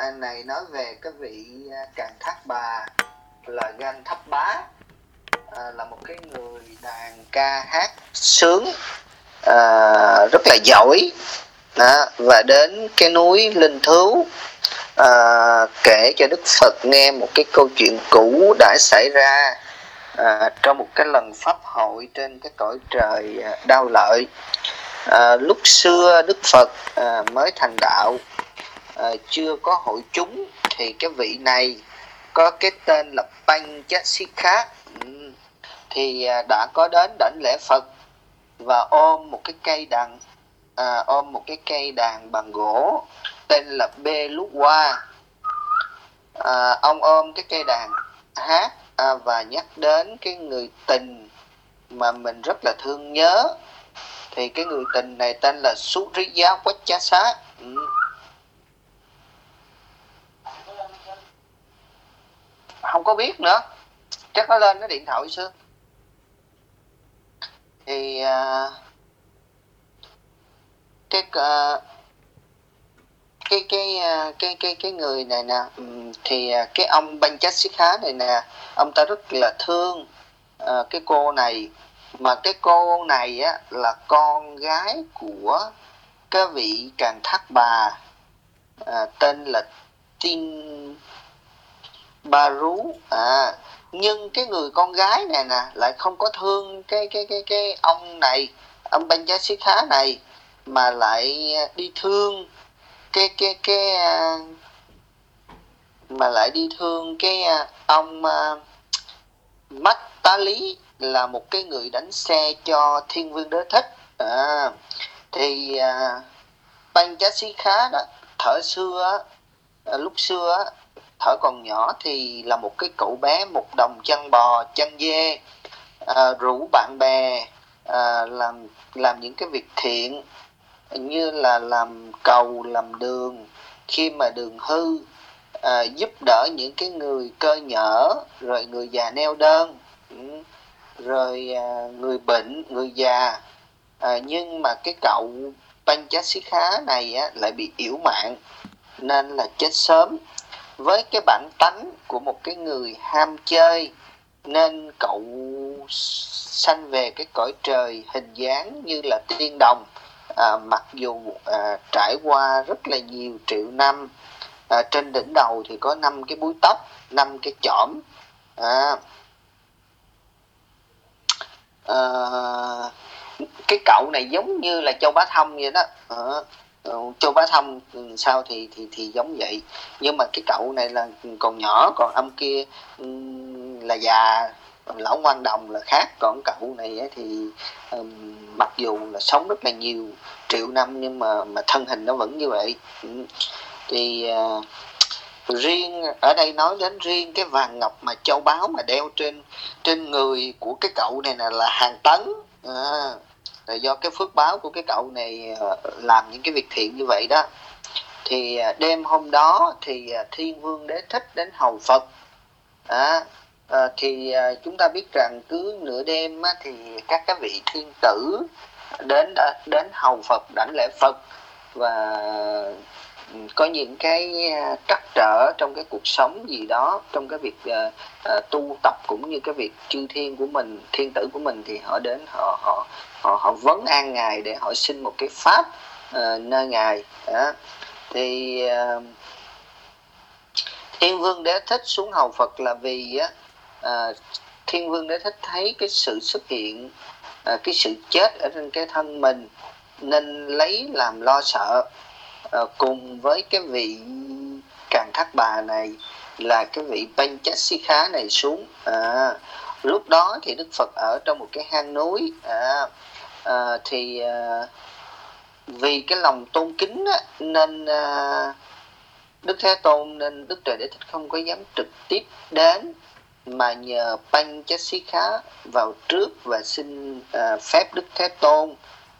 này nói về cái vị Càn Thác Bà là Gan Thấp Bá, là một cái người đàn ca hát sướng rất là giỏi đó, và đến cái núi Linh Thứu kể cho Đức Phật nghe một cái câu chuyện cũ đã xảy ra trong một cái lần pháp hội trên cái cõi trời Đao Lợi. Lúc xưa Đức Phật mới thành đạo, chưa có hội chúng, thì cái vị này có cái tên là Panchasika thì đã có đến đảnh lễ Phật và ôm một cái đàn bằng gỗ tên là Beluwa. Ông ôm cái cây đàn hát và nhắc đến cái người tình mà mình rất là thương nhớ. Thì cái người tình này tên là Suriya Vachasa. Không có biết nữa, chắc nó lên cái điện thoại xưa. Thì cái người này nè, thì cái ông Panchasika này nè, ông ta rất là thương cái cô này, mà cái cô này á là con gái của cái vị Càn Thác Bà tên là Tin Baru. Nhưng cái người con gái này nè lại không có thương cái ông này, ông Panchasika này, mà lại đi thương ông Mattali, là một cái người đánh xe cho Thiên Vương Đế Thích. Thì Panchasika đó, lúc xưa thở còn nhỏ thì là một cái cậu bé một đồng chân bò chân dê, rủ bạn bè làm những cái việc thiện, như là làm cầu, làm đường khi mà đường hư, giúp đỡ những cái người cơ nhở, rồi người già neo đơn, rồi người bệnh, người già. Nhưng mà cái cậu Panchasika này lại bị yểu mạng nên là chết sớm. Với cái bản tánh của một cái người ham chơi nên cậu sanh về cái cõi trời hình dáng như là tiên đồng, mặc dù trải qua rất là nhiều triệu năm. Trên đỉnh đầu thì có 5 cái búi tóc, 5 cái chỏm. Cái cậu này giống như là Châu Bá Thông vậy đó. Châu Bá Thông sao thì giống vậy, nhưng mà cái cậu này là còn nhỏ, còn ông kia là già, lão Ngoan Đồng là khác. Còn cậu này thì mặc dù là sống rất là nhiều triệu năm nhưng mà thân hình nó vẫn như vậy. Thì riêng ở đây nói đến riêng cái vàng ngọc mà châu báu mà đeo trên người của cái cậu này là hàng tấn. Là do cái phước báo của cái cậu này làm những cái việc thiện như vậy đó. Thì đêm hôm đó thì Thiên Vương Đế Thích đến hầu Phật. Thì chúng ta biết rằng cứ nửa đêm thì các cái vị thiên tử đến hầu Phật, đảnh lễ Phật, và có những cái trắc trở trong cái cuộc sống gì đó, trong cái việc tu tập cũng như cái việc chư thiên của mình, thiên tử của mình, thì họ đến họ vấn an ngài để họ xin một cái pháp nơi ngài. Thì Thiên Vương Đế Thích xuống hầu Phật là vì Thiên Vương Đế Thích thấy cái sự xuất hiện, cái sự chết ở trên cái thân mình, nên lấy làm lo sợ. Cùng với cái vị Càn Thác Bà này là cái vị Panchasika này xuống. Lúc đó thì Đức Phật ở trong một cái hang núi. Thì vì cái lòng tôn kính nên Đức Thế Tôn, nên Đức Trời Đế Thích không có dám trực tiếp đến, mà nhờ Panchasika vào trước và xin phép Đức Thế Tôn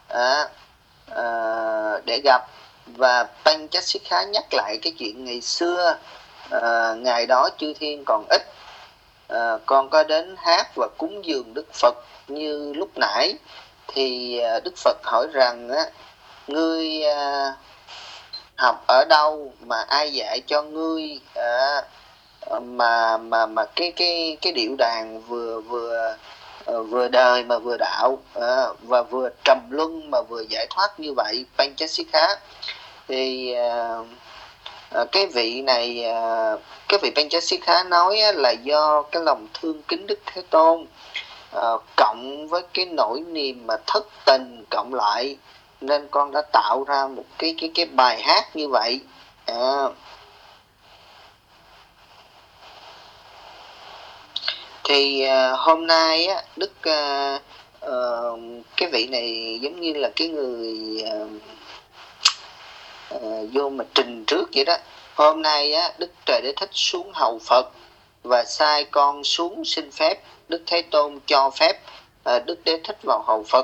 để gặp. Và Panchasika nhắc lại cái chuyện ngày xưa, ngày đó chư thiên còn ít, con có đến hát và cúng dường Đức Phật như lúc nãy. Thì Đức Phật hỏi rằng ngươi học ở đâu, mà ai dạy cho ngươi, mà cái điệu đàn vừa vừa vừa đời mà vừa đạo, và vừa trầm luân mà vừa giải thoát như vậy, Panchasikha. Thì cái vị này, cái vị Panchasikha nói là do cái lòng thương kính Đức Thế Tôn, cộng với cái nỗi niềm mà thất tình cộng lại, nên con đã tạo ra một cái bài hát như vậy. Thì hôm nay á, Đức cái vị này giống như là cái người vô mà trình trước vậy đó. Hôm nay á, Đức Trời Đế Thích xuống hầu Phật và sai con xuống xin phép. Đức Thế Tôn cho phép Đức Đế Thích vào hầu Phật,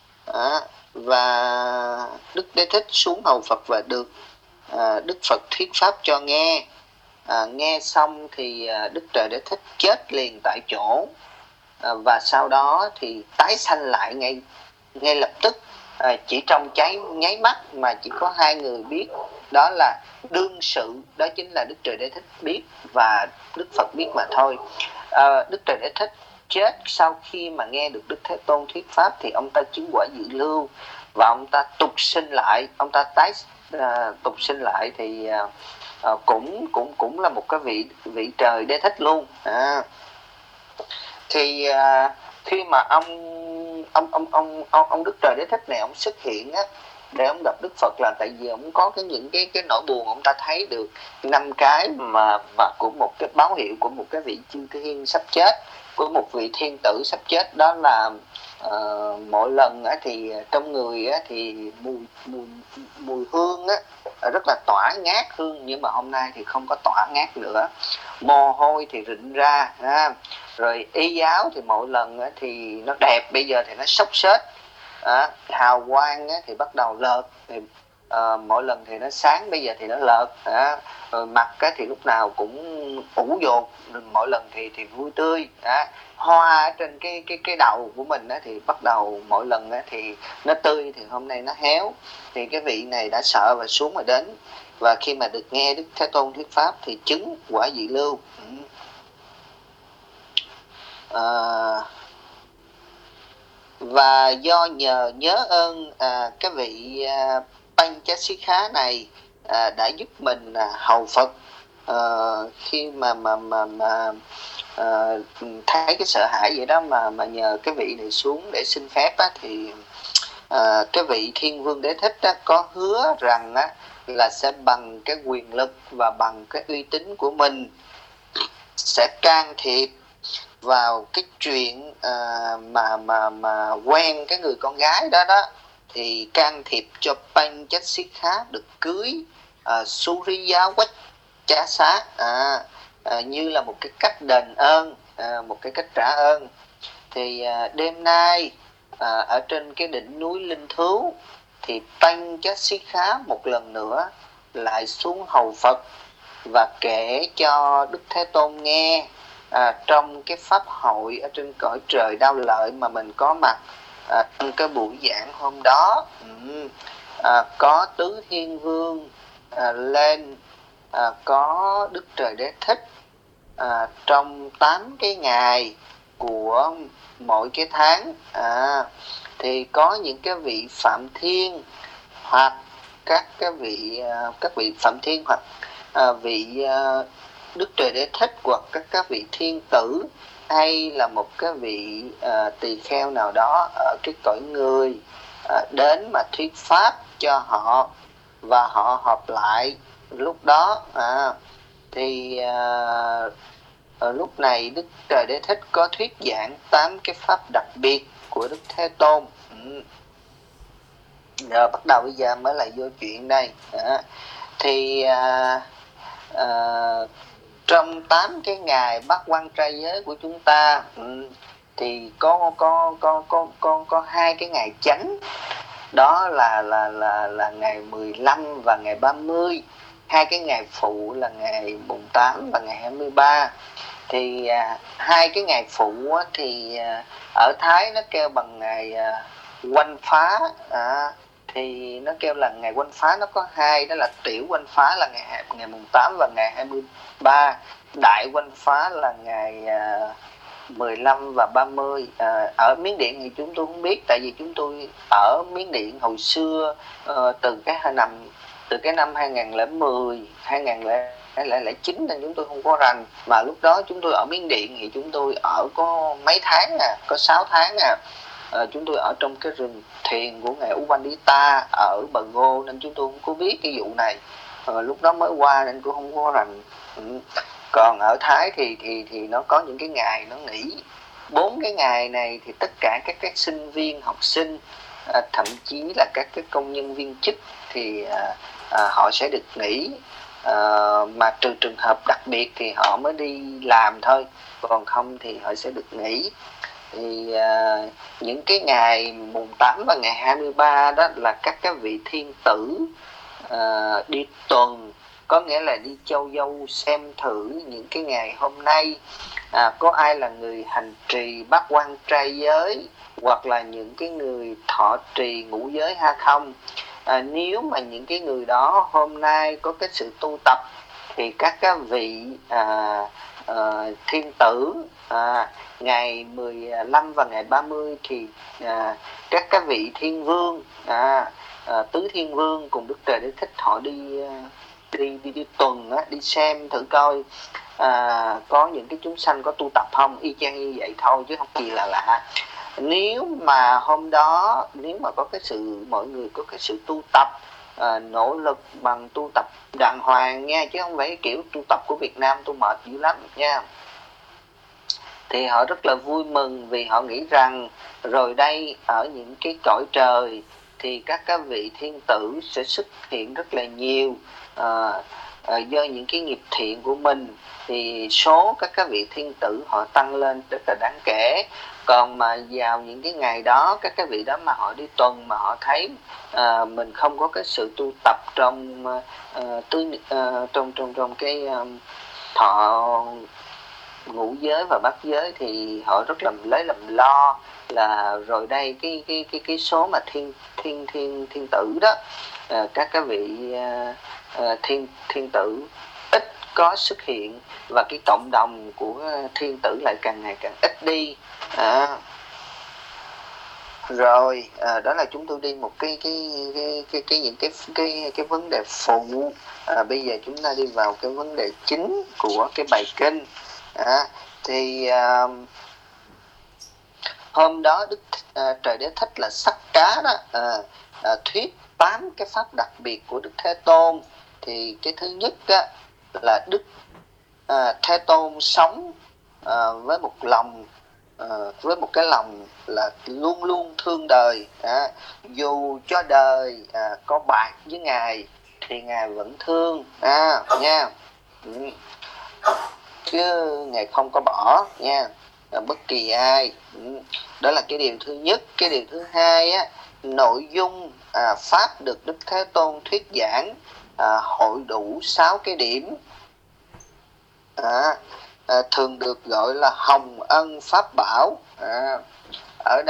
và Đức Đế Thích xuống hầu Phật và được Đức Phật thuyết pháp cho nghe. Nghe xong thì Đức Trời Đế Thích chết liền tại chỗ, và sau đó thì tái sanh lại ngay lập tức, chỉ trong nháy mắt, mà chỉ có hai người biết, đó là đương sự, đó chính là Đức Trời Đế Thích biết và Đức Phật biết mà thôi. Đức Trời Đế Thích chết sau khi mà nghe được Đức Thế Tôn thuyết pháp thì ông ta chứng quả dự lưu, và ông ta tục sinh lại, ông ta tái tục sinh lại, thì cũng là một cái vị trời Đế Thích luôn. Thì khi mà ông Đức Trời Đế Thích này ông xuất hiện á, để ông gặp Đức Phật, là tại vì ông có những cái nỗi buồn, ông ta thấy được 5 cái mà của một cái báo hiệu của một cái vị chư thiên sắp chết, của một vị thiên tử sắp chết. Đó là mỗi lần thì trong người thì mùi hương rất là tỏa ngát hương, nhưng mà hôm nay thì không có tỏa ngát nữa. Mồ hôi thì rịn ra, rồi y áo thì mỗi lần thì nó đẹp, bây giờ thì nó xốc xếch, hào quang thì bắt đầu lợt, thì mỗi lần thì nó sáng, bây giờ thì nó lợt, rồi mặt thì lúc nào cũng ủ dột, mỗi lần thì vui tươi. Hoa ở trên cái đầu của mình thì bắt đầu mỗi lần thì nó tươi, thì hôm nay nó héo. Thì cái vị này đã sợ và xuống mà đến, và khi mà được nghe Đức Thế Tôn thuyết pháp thì chứng quả vị lưu. Và do nhớ ơn cái vị Panchasikha này đã giúp mình hầu Phật, khi mà thấy cái sợ hãi vậy đó, mà nhờ cái vị này xuống để xin phép thì cái vị Thiên Vương Đế Thích có hứa rằng là sẽ bằng cái quyền lực và bằng cái uy tín của mình sẽ can thiệp vào cái chuyện mà quen cái người con gái đó, thì can thiệp cho Panchasikha được cưới Suriya Chá Xá, như là một cái cách đền ơn, một cái cách trả ơn. Thì đêm nay ở trên cái đỉnh núi Linh Thứu thì Panchasikha một lần nữa lại xuống hầu Phật và kể cho Đức Thế Tôn nghe trong cái pháp hội ở trên cõi trời Đao Lợi mà mình có mặt trong cái buổi giảng hôm đó. Có Tứ Thiên Vương lên, có Đức Trời Đế Thích trong 8 cái ngày của mỗi cái tháng, thì có những cái vị Phạm Thiên, hoặc các vị Phạm Thiên, hoặc vị Đức Trời Đế Thích, hoặc các vị thiên tử, hay là một cái vị tỳ kheo nào đó ở cái cõi người đến mà thuyết pháp cho họ, và họ họp lại lúc đó. Thì lúc này Đức Trời Đế Thích có thuyết giảng 8 cái pháp đặc biệt của Đức Thế Tôn. Rồi bắt đầu bây giờ mới là vô chuyện đây. Thì trong 8 cái ngày bát quan trai giới của chúng ta thì có 2 cái ngày chánh, đó là ngày 15 và ngày 30. 2 cái ngày phụ là ngày mùng 8 và ngày 23. Thì 2 cái ngày phụ thì ở Thái nó kêu bằng ngày quanh phá, thì nó kêu là ngày Quanh Phá nó có hai, đó là tiểu Quanh Phá là ngày mùng 8 và ngày 23, đại Quanh Phá là ngày 15 và 30. Ở Miến Điện thì chúng tôi không biết, tại vì chúng tôi ở Miến Điện hồi xưa từ cái năm 2010 2009 nên chúng tôi không có rành, mà lúc đó chúng tôi ở Miến Điện thì chúng tôi ở có mấy tháng có 6 tháng chúng tôi ở trong cái rừng thiền của ngài Upandita ở Bờ Ngô nên chúng tôi không có biết cái vụ này, lúc đó mới qua nên cũng không có rành. Còn ở Thái thì nó có những cái ngày nó nghỉ 4 cái ngày này, thì tất cả các sinh viên học sinh thậm chí là các cái công nhân viên chức thì họ sẽ được nghỉ, mà trừ trường hợp đặc biệt thì họ mới đi làm thôi, còn không thì họ sẽ được nghỉ. Thì những cái ngày mùng 8 và ngày 23 đó là các cái vị thiên tử đi tuần, có nghĩa là đi châu dâu xem thử những cái ngày hôm nay có ai là người hành trì bát quan trai giới hoặc là những cái người thọ trì ngũ giới hay không. Nếu mà những cái người đó hôm nay có cái sự tu tập thì các cái vị thiên tử ngày 15 và ngày 30 thì các cái vị thiên vương, tứ thiên vương cùng Đức Trời Đế Thích họ đi tuần đi xem thử coi có những cái chúng sanh có tu tập không, y chang như vậy thôi chứ không gì là lạ. Nếu mà hôm đó nếu mà có cái sự mọi người có cái sự tu tập nỗ lực bằng tu tập đàng hoàng nha, chứ không phải kiểu tu tập của Việt Nam tôi mệt dữ lắm nha, thì họ rất là vui mừng vì họ nghĩ rằng rồi đây ở những cái cõi trời thì các vị thiên tử sẽ xuất hiện rất là nhiều. Do những cái nghiệp thiện của mình thì số các vị thiên tử họ tăng lên rất là đáng kể. Còn mà vào những cái ngày đó các cái vị đó mà họ đi tuần mà họ thấy mình không có cái sự tu tập trong trong cái thọ ngũ giới và bát giới thì họ rất là làm lo là rồi đây cái số mà thiên tử đó, các cái vị thiên tử ít có xuất hiện và cái cộng đồng của thiên tử lại càng ngày càng ít đi. Rồi đó là chúng tôi đi một những cái vấn đề phụ. Bây giờ chúng ta đi vào cái vấn đề chính của cái bài kinh. Thì hôm đó Đức Trời Đế Thích là Sắc Cá đó thuyết 8 cái pháp đặc biệt của Đức Thế Tôn. Thì cái thứ nhất là Đức Thế Tôn sống với một lòng với một cái lòng là luôn luôn thương đời, dù cho đời có bạc với Ngài thì Ngài vẫn thương nha, chứ Ngài không có bỏ nha bất kỳ ai. Đó là cái điều thứ nhất. Cái điều thứ hai nội dung pháp được Đức Thế Tôn thuyết giảng hội đủ 6 cái điểm, thường được gọi là hồng ân pháp bảo. Ở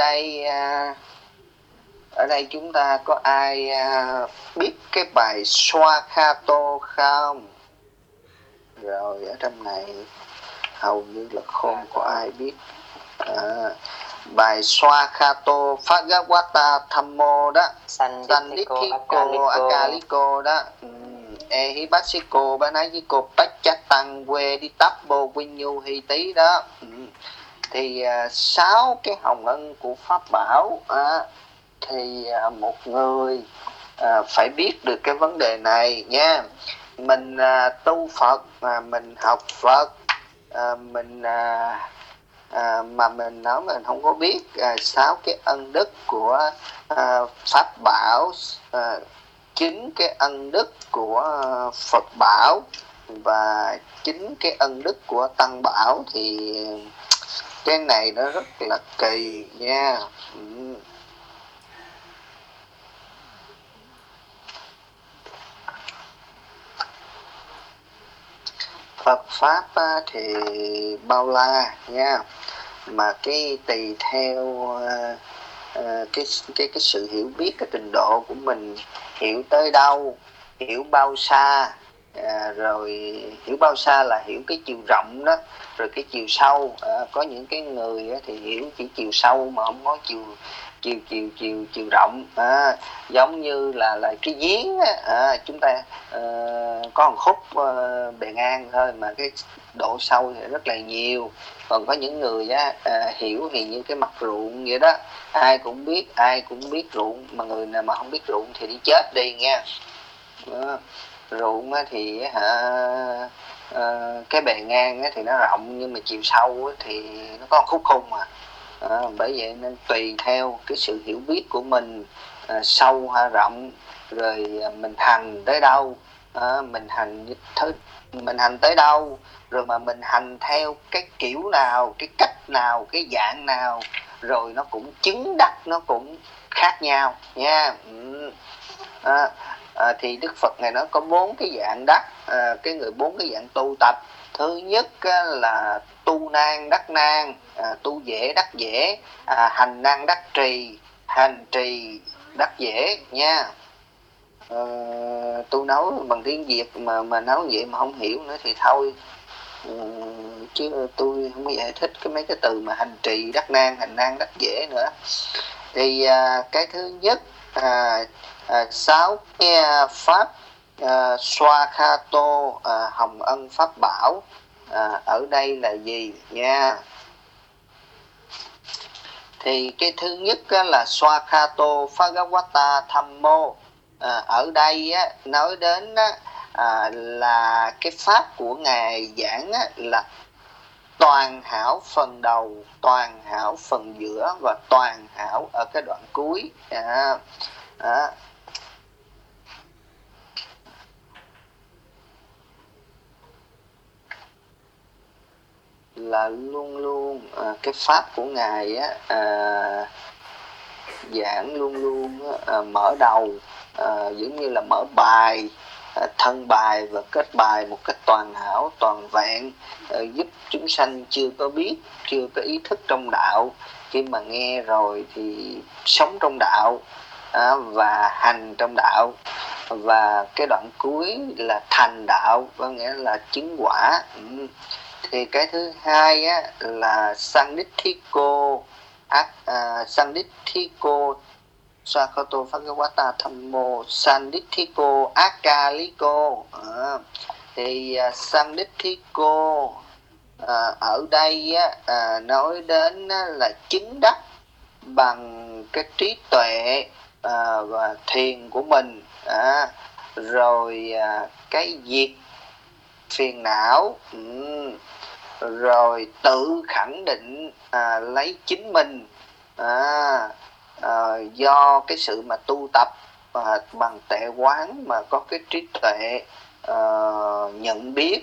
đây chúng ta có ai biết cái bài Xoa Kha Tô không? Rồi ở trong này hầu như là không có ai biết. Bài Xoa Kha Tô Phagavata Thammo đó, Sandithiko Akaliko đó, Ehibasiko Banayiko Pachatan Que Đi Tắp Bô Quinyu Hy Tí đó. Thì 6 cái hồng ân của pháp bảo thì một người phải biết được cái vấn đề này nha. Mình tu Phật mà mình học Phật mà mình nói mình không có biết 6 cái ân đức của pháp bảo, 9 cái ân đức của Phật bảo và 9 cái ân đức của Tăng bảo, thì cái này nó rất là kỳ nha. Phật pháp thì bao la nha, mà cái tùy theo cái sự hiểu biết, cái trình độ của mình hiểu tới đâu, hiểu bao xa, rồi hiểu bao xa là hiểu cái chiều rộng đó, rồi cái chiều sâu. Có những cái người thì hiểu chỉ chiều sâu mà không có chiều rộng. Giống như là cái giếng chúng ta có một khúc bề ngang thôi mà cái độ sâu thì rất là nhiều. Còn có những người hiểu thì như cái mặt ruộng vậy đó, ai cũng biết ruộng, mà người nào mà không biết ruộng thì đi chết đi nha. Ruộng thì cái bề ngang thì nó rộng, nhưng mà chiều sâu thì nó có một khúc khung mà. Bởi vậy nên tùy theo cái sự hiểu biết của mình, sâu hay rộng, rồi mình hành tới đâu, mình hành tới đâu, rồi mà mình hành theo cái kiểu nào, cái cách nào, cái dạng nào, rồi nó cũng chứng đắc, nó cũng khác nhau nha. Thì Đức Phật này nó có 4 cái dạng đắc, bốn cái dạng tu tập. Thứ nhất là tu nan đắc nan, tu dễ đắc dễ, hành năng đắc trì, hành trì đắc dễ nha. Tôi nói bằng tiếng Việt mà nói vậy mà không hiểu nữa thì thôi. Chứ tôi không có giải thích mấy cái từ mà hành trì đắc nan, hành năng đắc dễ nữa. Thì cái thứ nhất, 6 cái pháp Swakato, hồng ân pháp bảo, ở đây là gì nha. Thì cái thứ nhất là Swakato Bhagavata Thammo. Ở đây nói đến là cái pháp của Ngài giảng là toàn hảo phần đầu, toàn hảo phần giữa và toàn hảo ở cái đoạn cuối. Là luôn luôn cái pháp của Ngài giảng luôn luôn mở đầu giống như là mở bài, thân bài và kết bài một cách toàn hảo, toàn vẹn, giúp chúng sanh chưa có biết, chưa có ý thức trong đạo, khi mà nghe rồi thì sống trong đạo và hành trong đạo. Và cái đoạn cuối là thành đạo, có nghĩa là chứng quả. Thì cái thứ hai là Sandithiko Swakato Bhagavata Thammo Sandithiko Akaliko. Thì Sandithiko ở đây nói đến là chứng đắc bằng cái trí tuệ và thiền của mình, rồi cái diệt phiền não, rồi tự khẳng định lấy chính mình do cái sự mà tu tập bằng tuệ quán mà có cái trí tuệ nhận biết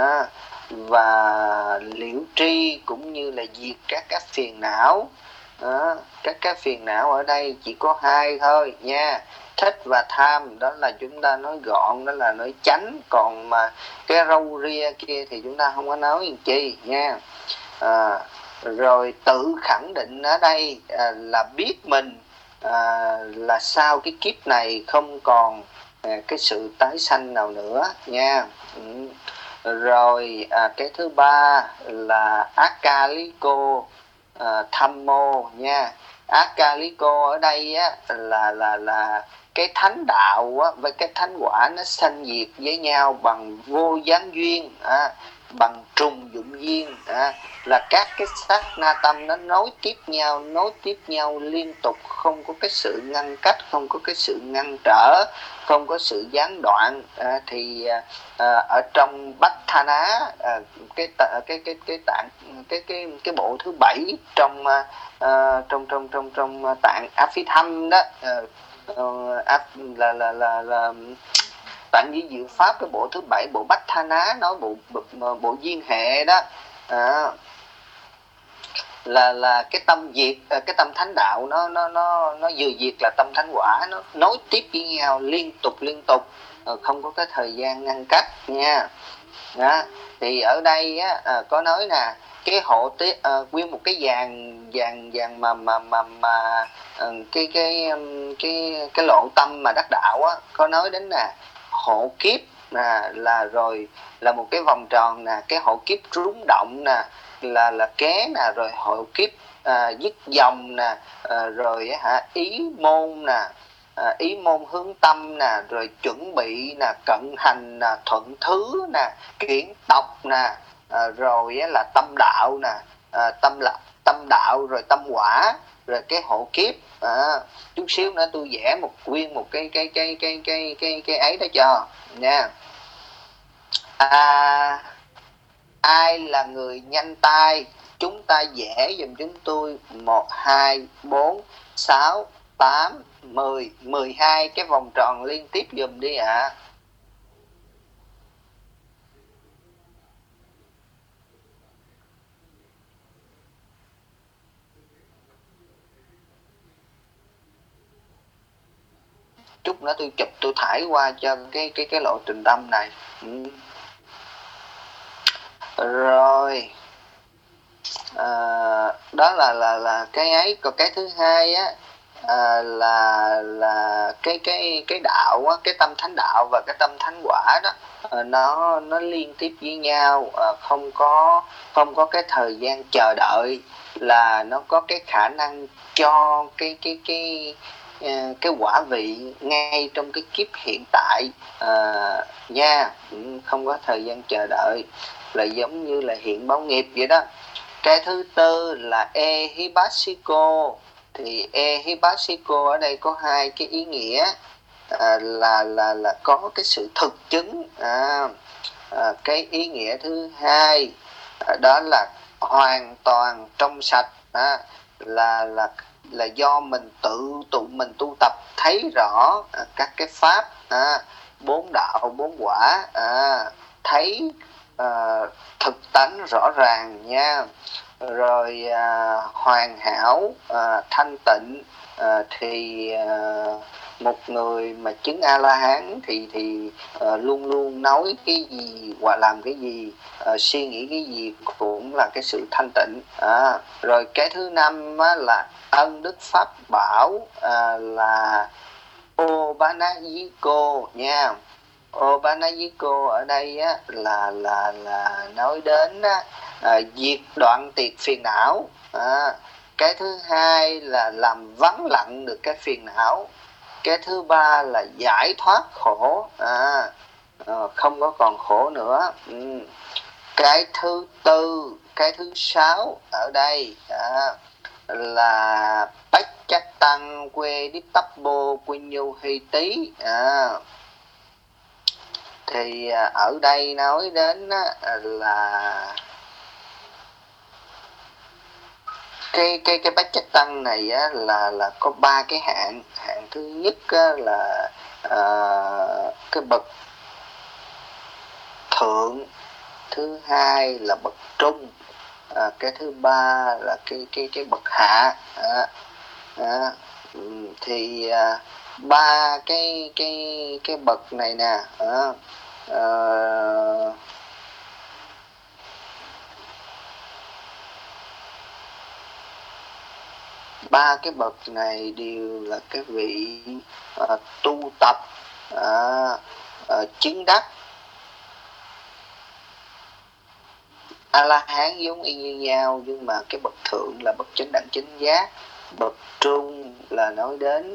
và liễu tri, cũng như là diệt các phiền não. Các phiền não ở đây chỉ có 2 thôi nha, thích và tham. Đó là chúng ta nói gọn, đó là nói chánh. Còn mà cái râu ria kia thì chúng ta không có nói gì chi nha. Rồi tự khẳng định ở đây là biết mình là sau cái kiếp này không còn cái sự tái sanh nào nữa nha. Rồi cái thứ ba là Akaliko Thammo nha. Akaliko ở đây là cái thánh đạo với cái thánh quả nó sanh diệt với nhau bằng vô gián duyên, bằng trùng dụng duyên, là các cái sát na tâm nó nối tiếp nhau liên tục, không có cái sự ngăn cách, không có cái sự ngăn trở, không có sự gián đoạn. Thì ở trong Bách Tha Ná, cái bộ thứ 7 trong tạng Aphitam đó, là tạng di diệu pháp, cái bộ thứ 7, bộ Bách Tha Ná, nói bộ duyên hệ đó, là cái tâm diệt, cái tâm thánh đạo nó vừa diệt là tâm thánh quả, nó nối tiếp với nhau liên tục, không có cái thời gian ngăn cách nha. Thì ở đây có nói nè, cái hộ nguyên một cái dàn mà cái lộ tâm mà đắc đạo á, có nói đến là hộ kiếp là rồi là một cái vòng tròn nè, cái hộ kiếp rúng động nè, là ké nè, rồi hộ kiếp dứt dòng nè, rồi ý môn nè, ý môn hướng tâm nè, rồi chuẩn bị nè, cận hành nè, thuận thứ nè, kiển tộc nè, rồi là tâm đạo nè, tâm đạo rồi tâm quả, rồi cái hộ kiếp. Chút xíu nữa tôi vẽ nguyên một cái ấy đó cho nha. Ai là người nhanh tay, chúng ta vẽ giùm chúng tôi 1 2 4 6 8 10 12 cái vòng tròn liên tiếp giùm đi ạ. Chút nữa tôi chụp tôi thải qua cho cái lộ trình tâm này. Rồi đó là cái ấy. Còn cái thứ hai á, là cái đạo á, cái tâm thánh đạo và cái tâm thánh quả đó, nó liên tiếp với nhau, không có cái thời gian chờ đợi, là nó có cái khả năng cho cái quả vị ngay trong cái kiếp hiện tại nha, không có thời gian chờ đợi, là giống như là hiện báo nghiệp vậy đó. Cái thứ tư là Ehibasiko. Thì Ehibasiko ở đây có hai cái ý nghĩa, là có cái sự thực chứng. Cái ý nghĩa thứ hai đó là hoàn toàn trong sạch, là do mình tụi mình tu tập thấy rõ các cái pháp, 4 đạo 4 quả, thấy thực tánh rõ ràng nha. Rồi hoàn hảo, thanh tịnh, thì một người mà chứng A-la-hán thì luôn luôn nói cái gì hoặc làm cái gì, suy nghĩ cái gì cũng là cái sự thanh tịnh. Rồi cái thứ năm là ân đức pháp bảo, là Obanayiko nha. Obanayiko ở đây á, là nói đến diệt đoạn tiệt phiền não. Cái thứ hai là làm vắng lặng được cái phiền não. Cái thứ ba là giải thoát khổ, không có còn khổ nữa. Cái thứ tư, cái thứ sáu ở đây là bách chắc tăng quê đít tắp bô quy nhu hy tí. Thì ở đây nói đến là cái bách chắc tăng này á, là có 3 cái hạng. Hạng thứ nhất á, là cái bậc thượng, thứ hai là bậc trung, cái thứ ba là cái bậc hạ. Thì 3 cái bậc này nè, ba cái bậc này đều là cái vị tu tập chứng đắc A-la-hán giống y như nhau, nhưng mà cái bậc thượng là bậc chánh đẳng chánh giác, bậc trung là nói đến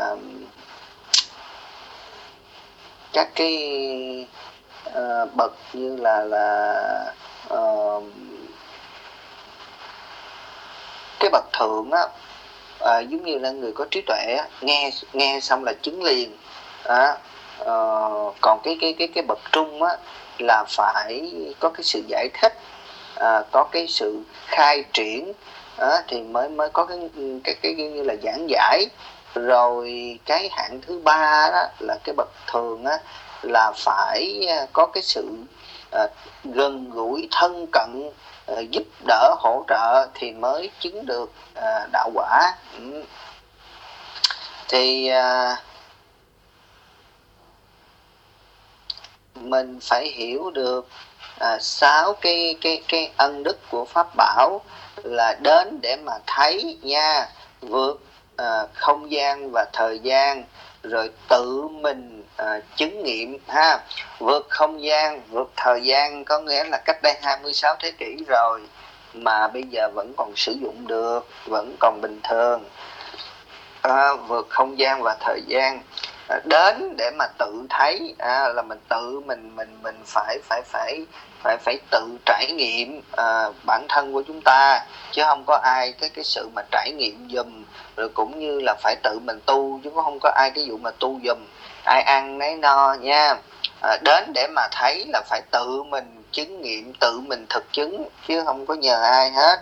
các cái bậc như là cái bậc thượng á, giống như là người có trí tuệ á, nghe xong là chứng liền. Còn cái bậc trung á là phải có cái sự giải thích, có cái sự khai triển, thì mới có cái như là giảng giải. Rồi cái hạng thứ ba đó là cái bậc thường á, là phải có cái sự gần gũi thân cận, giúp đỡ hỗ trợ thì mới chứng được đạo quả. Thì mình phải hiểu được 6 cái ân đức của pháp bảo là đến để mà thấy nha, vượt không gian và thời gian, rồi tự mình chứng nghiệm ha. Vượt không gian, vượt thời gian có nghĩa là cách đây 26 thế kỷ rồi mà bây giờ vẫn còn sử dụng được, vẫn còn bình thường. Vượt không gian và thời gian, đến để mà tự thấy, là mình tự mình phải tự trải nghiệm bản thân của chúng ta, chứ không có ai cái sự mà trải nghiệm giùm, rồi cũng như là phải tự mình tu, chứ cũng không có ai cái vụ mà tu giùm, ai ăn nấy no nha. Đến để mà thấy là phải tự mình chứng nghiệm, tự mình thực chứng, chứ không có nhờ ai hết.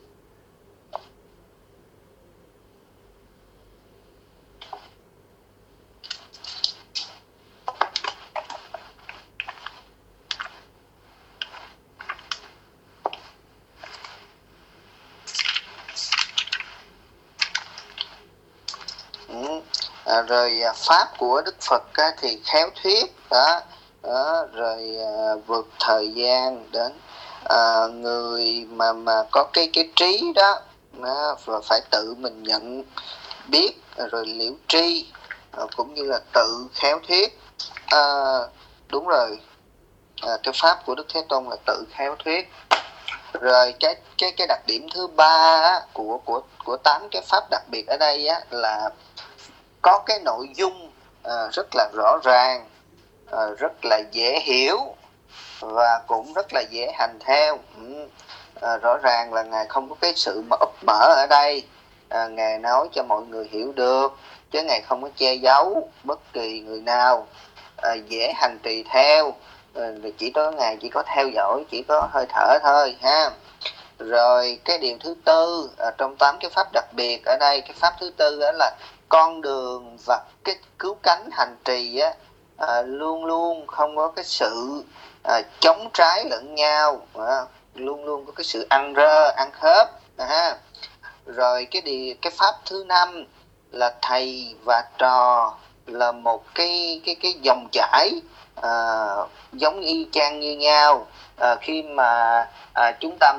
Rồi pháp của Đức Phật thì khéo thuyết đó, rồi vượt thời gian đến người mà có cái trí đó, và phải tự mình nhận biết rồi liễu tri, cũng như là tự khéo thuyết. Đúng rồi, cái pháp của Đức Thế Tôn là tự khéo thuyết. Rồi cái đặc điểm thứ ba của 8 cái pháp đặc biệt ở đây là có cái nội dung rất là rõ ràng, rất là dễ hiểu và cũng rất là dễ hành theo. Rõ ràng là Ngài không có cái sự mà úp mở ở đây, Ngài nói cho mọi người hiểu được, chứ Ngài không có che giấu bất kỳ người nào, dễ hành trì theo, chỉ có Ngài chỉ có theo dõi, chỉ có hơi thở thôi ha. Rồi cái điều thứ tư trong 8 cái pháp đặc biệt ở đây, cái pháp thứ tư đó là con đường và cái cứu cánh hành trì luôn luôn không có cái sự chống trái lẫn nhau, luôn luôn có cái sự ăn rơ ăn khớp ha. Rồi cái pháp thứ năm là thầy và trò là một cái dòng chảy giống y chang như nhau. Khi mà chúng ta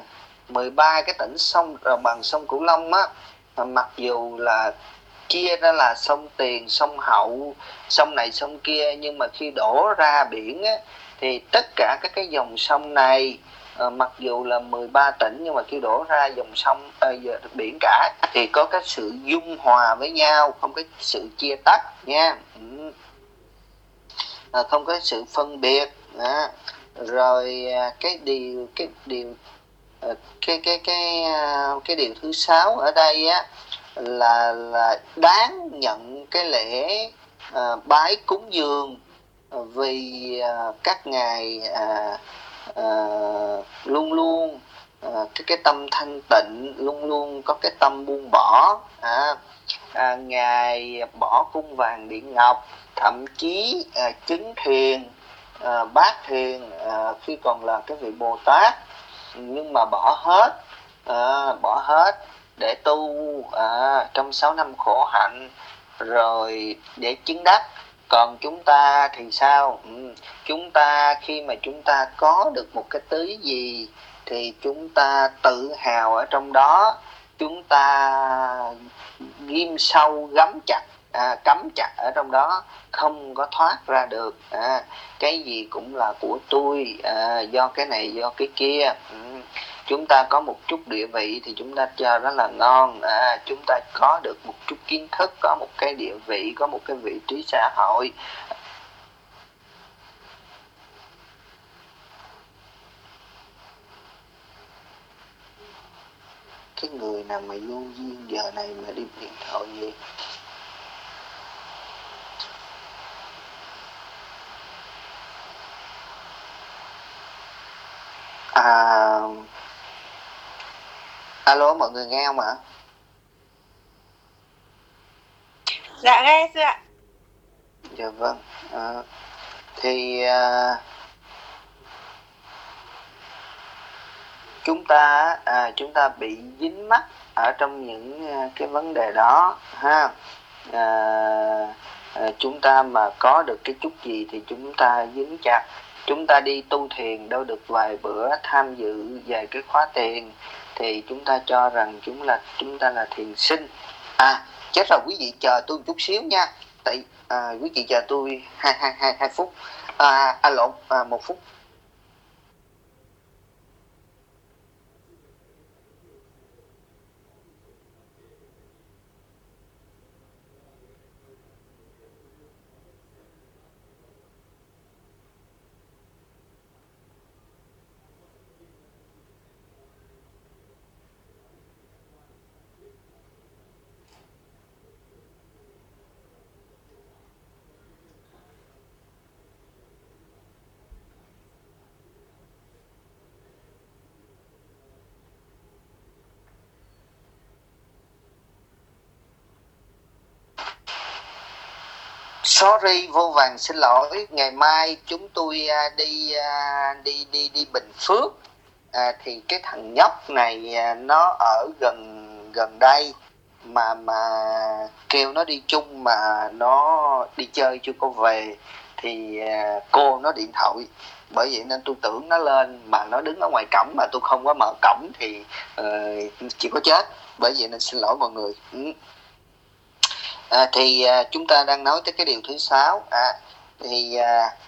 13 cái tỉnh sông bằng sông Cửu Long mặc dù là chia ra là sông Tiền, sông Hậu, sông này sông kia, nhưng mà khi đổ ra biển thì tất cả các cái dòng sông này mặc dù là 13 tỉnh, nhưng mà khi đổ ra dòng sông biển cả thì có cái sự dung hòa với nhau, không có sự chia tách nha. Không có sự phân biệt. Rồi cái điều thứ 6 ở đây là đáng nhận cái lễ bái cúng dường, vì các ngài luôn luôn cái tâm thanh tịnh, luôn luôn có cái tâm buông bỏ. Ngài bỏ cung vàng điện ngọc, thậm chí chứng thiền, bát thiền khi còn là cái vị Bồ Tát, nhưng mà bỏ hết để tu trong 6 năm khổ hạnh rồi để chứng đắc. Còn chúng ta thì sao? Chúng ta khi mà chúng ta có được một cái tứ gì thì chúng ta tự hào ở trong đó, chúng ta ghim sâu gắm chặt, cắm chặt ở trong đó, không có thoát ra được. Cái gì cũng là của tôi, do cái này do cái kia. Chúng ta có một chút địa vị thì chúng ta cho đó là ngon, chúng ta có được một chút kiến thức, có một cái địa vị, có một cái vị trí xã hội. Cái người nào mà vô duyên giờ này mà đi điện thoại gì? Alo, mọi người nghe không ạ? Dạ nghe sư ạ. Dạ vâng. Thì chúng ta bị dính mắc ở trong những cái vấn đề đó ha. Chúng ta mà có được cái chút gì thì chúng ta dính chặt, chúng ta đi tu thiền đâu được vài bữa tham dự về cái khóa thiền thì chúng ta cho rằng chúng ta là thiền sinh. Chết rồi, quý vị chờ tôi chút xíu nha, tại quý vị chờ tôi hai phút, lộn, 1 phút. Sorry, vô vàn xin lỗi. Ngày mai chúng tôi đi Bình Phước. Thì cái thằng nhóc này nó ở gần đây mà kêu nó đi chung mà nó đi chơi chưa có về thì cô nó điện thoại, bởi vậy nên tôi tưởng nó lên mà nó đứng ở ngoài cổng mà tôi không có mở cổng thì chỉ có chết, bởi vậy nên xin lỗi mọi người. Thì chúng ta đang nói tới cái điều thứ 6. Thì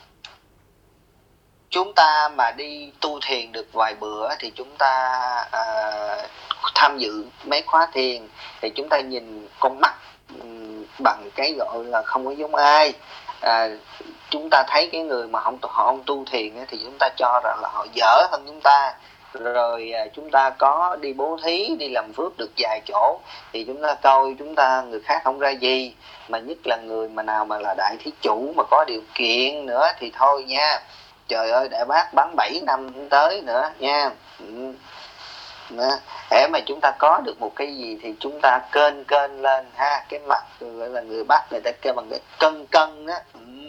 chúng ta mà đi tu thiền được vài bữa thì chúng ta tham dự mấy khóa thiền thì chúng ta nhìn con mắt bằng cái gọi là không có giống ai. Chúng ta thấy cái người mà họ không tu thiền thì chúng ta cho rằng là họ dở hơn chúng ta. Rồi chúng ta có đi bố thí, đi làm phước được vài chỗ thì chúng ta coi chúng ta người khác không ra gì, mà nhất là người mà nào mà là đại thí chủ mà có điều kiện nữa thì thôi nha, trời ơi đại bác bắn 7 năm tới nữa nha. Để mà chúng ta có được một cái gì thì chúng ta kênh lên ha, cái mặt gọi là người Bắc người ta kêu bằng cái cân đó.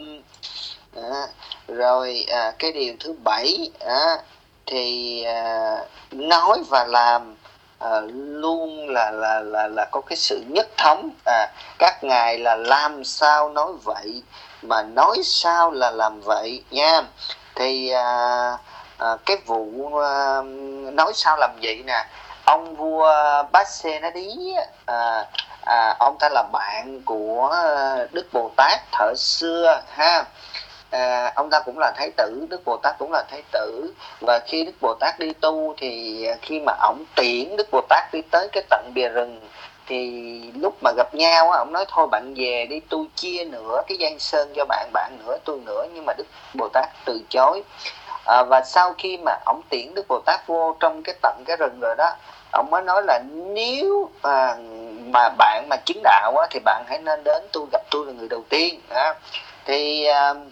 Rồi cái điều thứ 7 thì nói và làm luôn là có cái sự nhất thống. Các ngài là làm sao nói vậy mà nói sao là làm vậy nha. Thì cái vụ nói sao làm vậy nè, ông vua Bát-sê-na-đí ông ta là bạn của Đức Bồ Tát thời xưa ha. Ông ta cũng là thái tử, Đức Bồ Tát cũng là thái tử, và khi Đức Bồ Tát đi tu thì khi mà ổng tiễn Đức Bồ Tát đi tới cái tận bìa rừng thì lúc mà gặp nhau ổng nói thôi bạn về đi, tôi chia nữa cái Giang Sơn cho bạn nữa, tôi nữa, nhưng mà Đức Bồ Tát từ chối. Và sau khi mà ổng tiễn Đức Bồ Tát vô trong cái tận cái rừng rồi đó, ổng mới nói là nếu mà bạn mà chứng đạo thì bạn hãy nên đến tôi, gặp tôi là người đầu tiên. Thì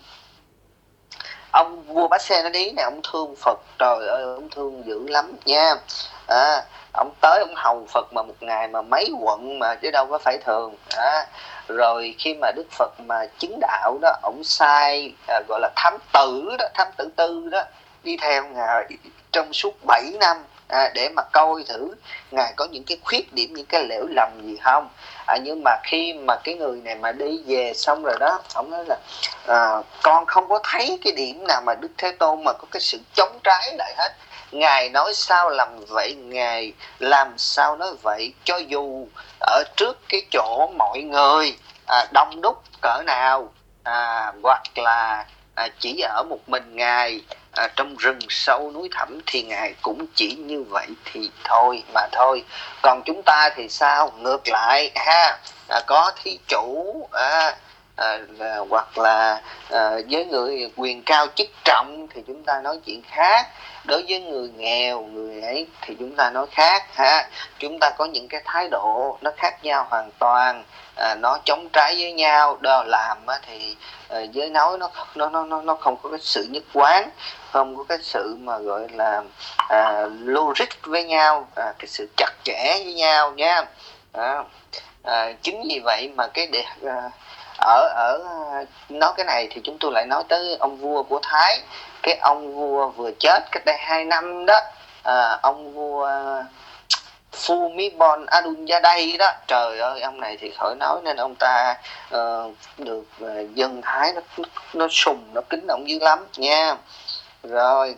ông vua Bát-sê-na-đí này ông thương Phật, trời ơi ông thương dữ lắm nha. Ông tới ông hầu Phật mà một ngày mà mấy quận mà chứ đâu có phải thường. Rồi khi mà Đức Phật mà chứng đạo đó, ông sai gọi là thám tử đó, thám tử tư đó, đi theo ngài trong suốt 7 năm để mà coi thử ngài có những cái khuyết điểm, những cái lỗi lầm gì không. Nhưng mà khi mà cái người này mà đi về xong rồi đó, ông nói là con không có thấy cái điểm nào mà Đức Thế Tôn mà có cái sự chống trái lại hết. Ngài nói sao làm vậy, ngài làm sao nói vậy, cho dù ở trước cái chỗ mọi người đông đúc cỡ nào, hoặc là chỉ ở một mình ngài trong rừng sâu núi thẳm thì ngài cũng chỉ như vậy thì thôi mà thôi. Còn chúng ta thì sao, ngược lại ha, có thí chủ hoặc là với người quyền cao chức trọng thì chúng ta nói chuyện khác, đối với người nghèo người ấy thì chúng ta nói khác ha. Chúng ta có những cái thái độ nó khác nhau hoàn toàn, nó chống trái với nhau đó, làm thì với nói nó không có cái sự nhất quán, không có cái sự mà gọi là logic với nhau, cái sự chặt chẽ với nhau nha. Chính vì vậy mà cái ở nói cái này thì chúng tôi lại nói tới ông vua của Thái. Cái ông vua vừa chết cách đây 2 năm đó, ông vua Phumibol Adulyadej đó, trời ơi ông này thì khỏi nói, nên ông ta được dân Thái nó sùng, nó kính ông dữ lắm nha. Rồi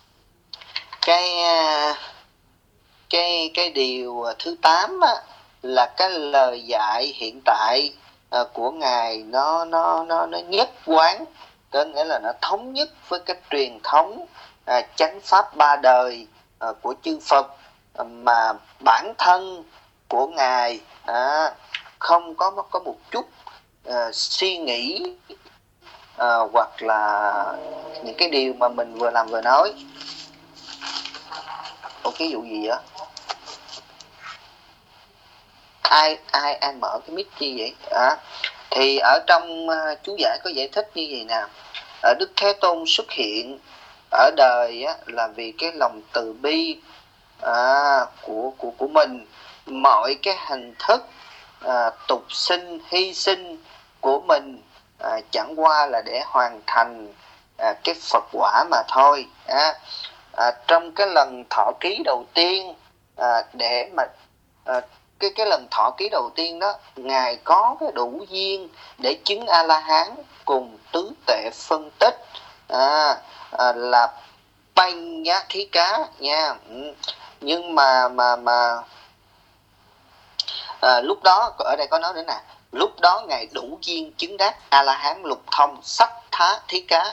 cái điều thứ 8 á, là cái lời dạy hiện tại của Ngài nó nhất quán, có nghĩa là nó thống nhất với cái truyền thống chánh pháp ba đời của chư Phật, mà bản thân của Ngài không có một chút suy nghĩ hoặc là những cái điều mà mình vừa làm vừa nói. Cái vụ gì vậy? Ai mở cái mic chi vậy? Thì ở trong chú giải có giải thích như vậy nè. Đức Thế Tôn xuất hiện ở đời là vì cái lòng từ bi của mình. Mọi cái hình thức tục sinh, hy sinh của mình chẳng qua là để hoàn thành cái Phật quả mà thôi. Trong cái lần thọ ký đầu tiên, để mà cái lần thọ ký đầu tiên đó, Ngài có cái đủ duyên để chứng A-la-hán cùng tứ tệ phân tích là banh nhá thí cá nha. Nhưng mà lúc đó ở đây có nói đến nè, lúc đó Ngài đủ duyên chứng đắc A-la-hán lục thông sắc thá thí cá.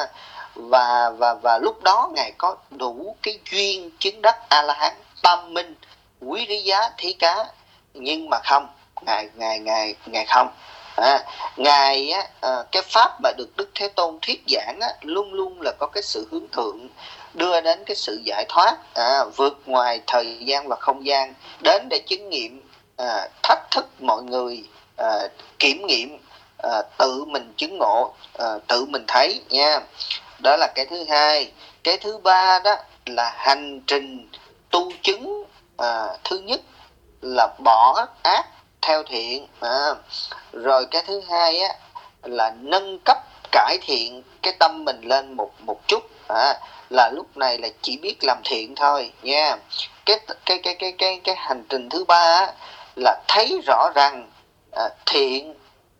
Và lúc đó Ngài có đủ cái duyên chứng đắc A-la-hán tam minh quý lý giá thí cá. Nhưng mà không, Ngài không. Ngài cái pháp mà được Đức Thế Tôn thuyết giảng luôn luôn là có cái sự hướng thượng, đưa đến cái sự giải thoát, vượt ngoài thời gian và không gian, đến để chứng nghiệm, thách thức mọi người, kiểm nghiệm, tự mình chứng ngộ, tự mình thấy nha. Đó là cái thứ hai. Cái thứ ba đó là hành trình tu chứng. Thứ nhất là bỏ ác theo thiện, rồi cái thứ hai là nâng cấp cải thiện cái tâm mình lên một chút, là lúc này là chỉ biết làm thiện thôi nha. Cái hành trình thứ ba là thấy rõ rằng thiện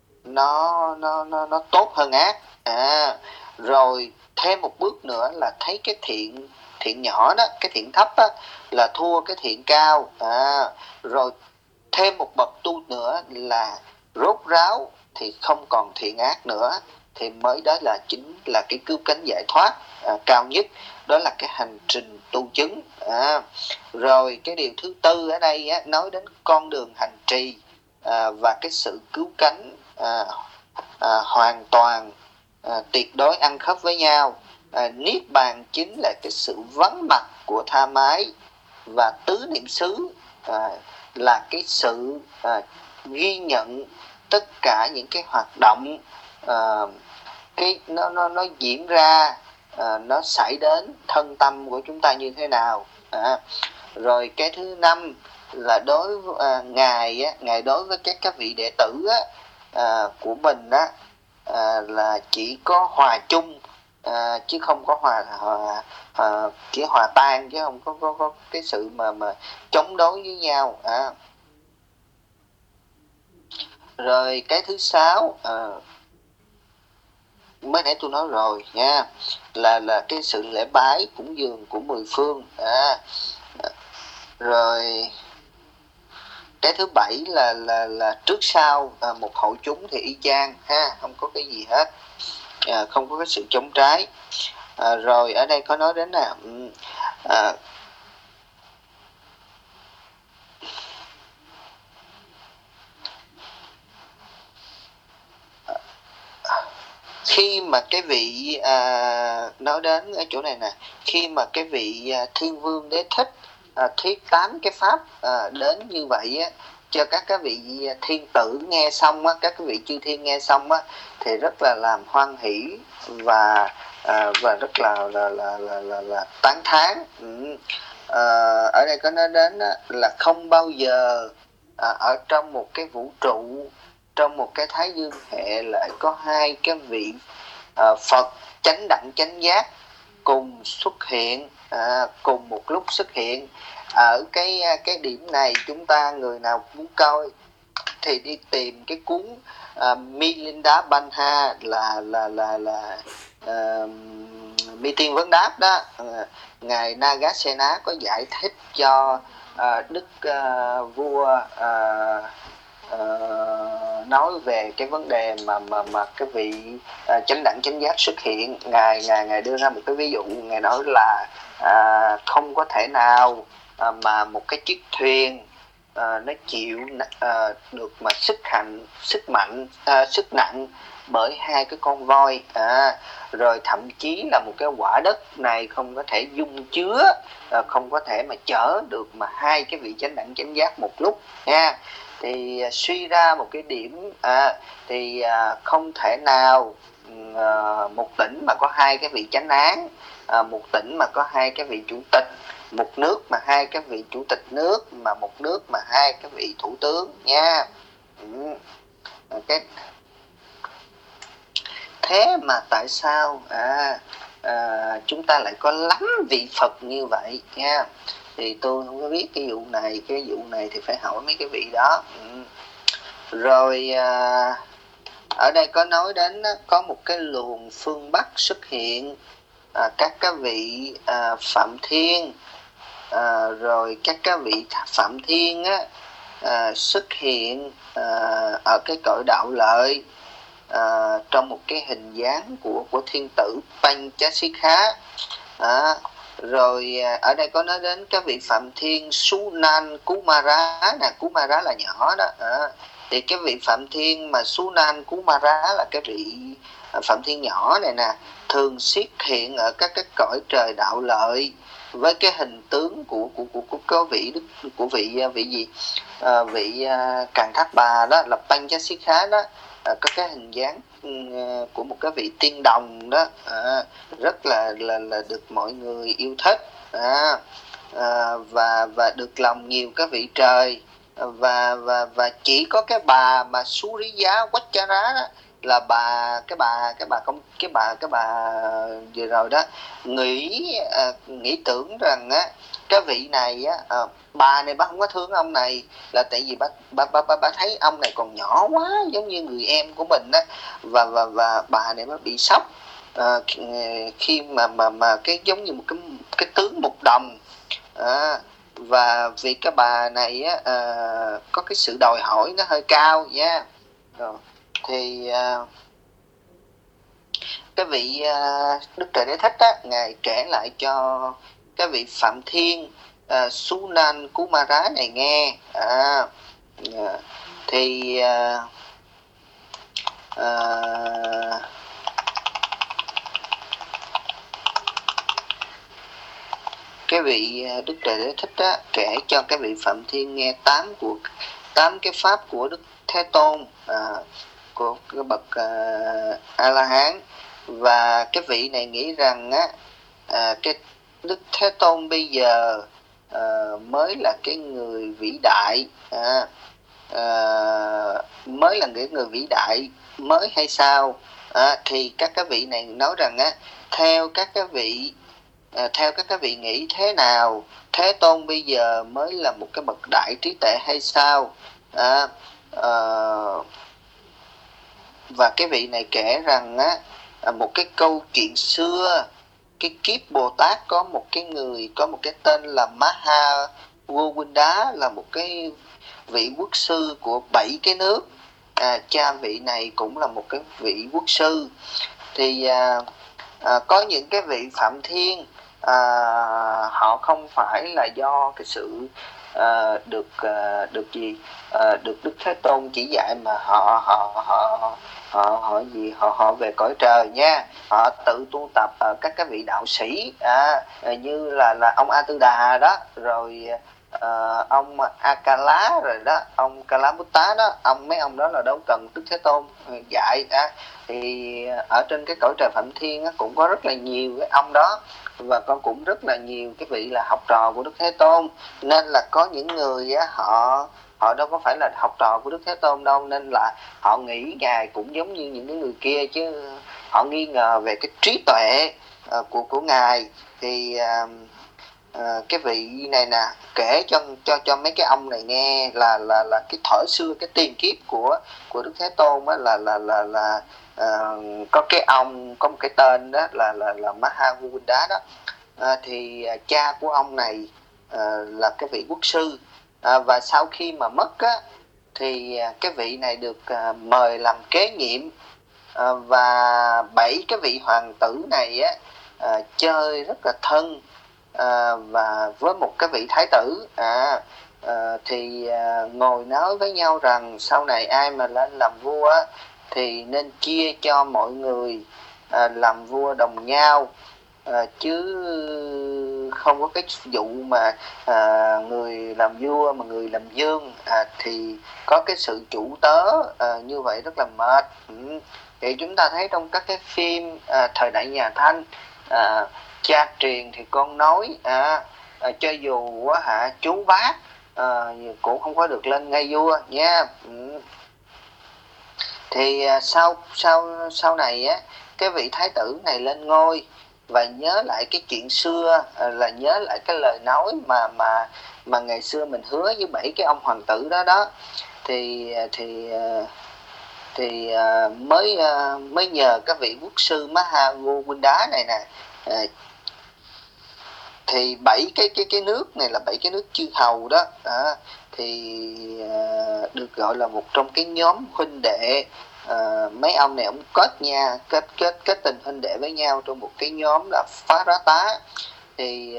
nó tốt hơn ác, rồi thêm một bước nữa là thấy cái thiện nhỏ đó, cái thiện thấp đó, là thua cái thiện cao, rồi thêm một bậc tu nữa là rốt ráo thì không còn thiện ác nữa, thì mới đó là chính là cái cứu cánh giải thoát cao nhất. Đó là cái hành trình tu chứng. Rồi cái điều thứ tư ở đây nói đến con đường hành trì và cái sự cứu cánh hoàn toàn, tuyệt đối ăn khớp với nhau. Niết bàn chính là cái sự vắng mặt của tha mái, và tứ niệm xứ là cái sự ghi nhận tất cả những cái hoạt động cái nó diễn ra, nó xảy đến thân tâm của chúng ta như thế nào. Rồi cái thứ năm là đối với Ngài đối với các vị đệ tử của mình là chỉ có hòa chung, chứ không có chỉ hòa tan, chứ không có cái sự mà chống đối với nhau. Rồi cái thứ sáu mới nãy tôi nói rồi nha, là cái sự lễ bái cúng dường của mười phương. Rồi cái thứ bảy là trước sau một hội chúng thì y chang không có cái gì hết, không có cái sự chống trái. Rồi ở đây có nói đến là khi mà cái vị nói đến ở chỗ này nè, khi mà cái vị Thiên Vương Đế Thích thuyết 8 cái pháp đến như vậy cho các vị thiên tử nghe xong các vị chư thiên nghe xong thì rất là làm hoan hỷ và rất là tán thán. Ở đây có nói đến là không bao giờ ở trong một cái vũ trụ, trong một cái thái dương hệ lại có hai cái vị Phật chánh đẳng chánh giác cùng xuất hiện, cùng một lúc xuất hiện. Ở cái điểm này chúng ta người nào muốn coi thì đi tìm cái cuốn Milinda Banha là meeting vấn đáp đó, ngài Nagasena có giải thích cho đức vua nói về cái vấn đề mà cái vị chánh đẳng chánh giác xuất hiện. Ngài đưa ra một cái ví dụ. Ngài nói là không có thể nào mà một cái chiếc thuyền nó chịu được mà sức nặng bởi hai cái con voi, rồi thậm chí là một cái quả đất này không có thể dung chứa, không có thể mà chở được mà hai cái vị chánh đẳng chánh giác một lúc nha. Thì suy ra một cái điểm thì không thể nào một tỉnh mà có hai cái vị chánh án, một tỉnh mà có hai cái vị chủ tịch, một nước mà hai cái vị chủ tịch nước, mà một nước mà hai cái vị thủ tướng nha. Thế mà tại sao chúng ta lại có lắm vị Phật như vậy nha? Thì tôi không có biết cái vụ này thì phải hỏi mấy cái vị đó. Rồi ở đây có nói đến có một cái luồng phương Bắc xuất hiện, các cái vị Phạm Thiên, rồi các cái vị Phạm Thiên xuất hiện ở cái cõi đạo lợi, trong một cái hình dáng của thiên tử Panchasika. Rồi ở đây có nói đến các vị Phạm Thiên Sunan Kumara nè, Kumara là nhỏ đó. Thì cái vị Phạm Thiên mà Sunan Kumara là cái vị Phạm Thiên nhỏ này nè, thường xuất hiện ở các cái cõi trời đạo lợi với cái hình tướng của vị đức, của vị gì, vị Càn Thác Bà đó, là Panchasika đó, có cái hình dáng của một cái vị tiên đồng đó, rất là được mọi người yêu thích, và được lòng nhiều cái vị trời, và chỉ có cái bà mà Suriya Vajra đó, là cái bà vừa rồi đó nghĩ tưởng rằng cái vị này bà này bà không có thương ông này, là tại vì bà thấy ông này còn nhỏ quá, giống như người em của mình á, và bà này mới bị sốc khi mà cái giống như một cái tướng mục đồng, và vì cái bà này có cái sự đòi hỏi nó hơi cao nha. Rồi thì cái vị Đức Trời Đế Thích á, ngài kể lại cho cái vị Phạm Thiên Sunan Kumara này nghe. Thì cái vị Đức Trời Đế Thích á, kể cho cái vị Phạm Thiên nghe 8 cái pháp của Đức Thế Tôn, của cái bậc A La Hán. Và cái vị này nghĩ rằng cái Đức Thế Tôn bây giờ mới là cái người vĩ đại, mới là người vĩ đại mới hay sao? Thì các cái vị này nói rằng theo các cái vị nghĩ thế nào, Thế Tôn bây giờ mới là một cái bậc đại trí tuệ hay sao? Và cái vị này kể rằng một cái câu chuyện xưa, cái kiếp Bồ Tát có một cái tên là Maha Govinda, là một cái vị quốc sư của 7 cái nước. Cha vị này cũng là một cái vị quốc sư. Thì có những cái vị Phạm Thiên, họ không phải là do cái sự được Đức Thế Tôn chỉ dạy, mà họ về cõi trời nha. Họ tự tu tập ở các cái vị đạo sĩ, như là ông A Tư Đà đó, rồi ông Akala, rồi đó ông Kalabutta đó, mấy ông đó là đâu cần Đức Thế Tôn dạy. Thì ở trên cái cõi trời Phạm Thiên cũng có rất là nhiều cái ông đó, và con cũng rất là nhiều cái vị là học trò của Đức Thế Tôn. Nên là có những người họ đâu có phải là học trò của Đức Thế Tôn đâu, nên là họ nghĩ Ngài cũng giống như những cái người kia, chứ họ nghi ngờ về cái trí tuệ của Ngài. Thì cái vị này nè kể cho mấy cái ông này nghe là cái thuở xưa cái tiền kiếp của Đức Thế Tôn á, là có cái ông có một cái tên đó là Mahavira đó. Thì cha của ông này là cái vị quốc sư, và sau khi mà mất á thì cái vị này được mời làm kế nhiệm, và 7 cái vị hoàng tử này á chơi rất là thân và với một cái vị thái tử, thì ngồi nói với nhau rằng sau này ai mà lên làm vua á, thì nên chia cho mọi người làm vua đồng nhau, chứ không có cái vụ mà người làm vua mà người làm vương, thì có cái sự chủ tớ như vậy rất là mệt. Thì chúng ta thấy trong các cái phim thời đại nhà Thanh, cha truyền thì con nói, cho dù chú bác cũng không có được lên ngai vua nha. Thì sau này á, cái vị thái tử này lên ngôi và nhớ lại cái chuyện xưa, là nhớ lại cái lời nói mà ngày xưa mình hứa với 7 cái ông hoàng tử đó đó, thì mới nhờ các vị quốc sư Mahavira này nè, thì 7 cái nước này là 7 cái nước chư hầu đó, thì được gọi là một trong cái nhóm huynh đệ. Mấy ông này ông kết tình huynh đệ với nhau trong một cái nhóm là Phá Rá Tá. Thì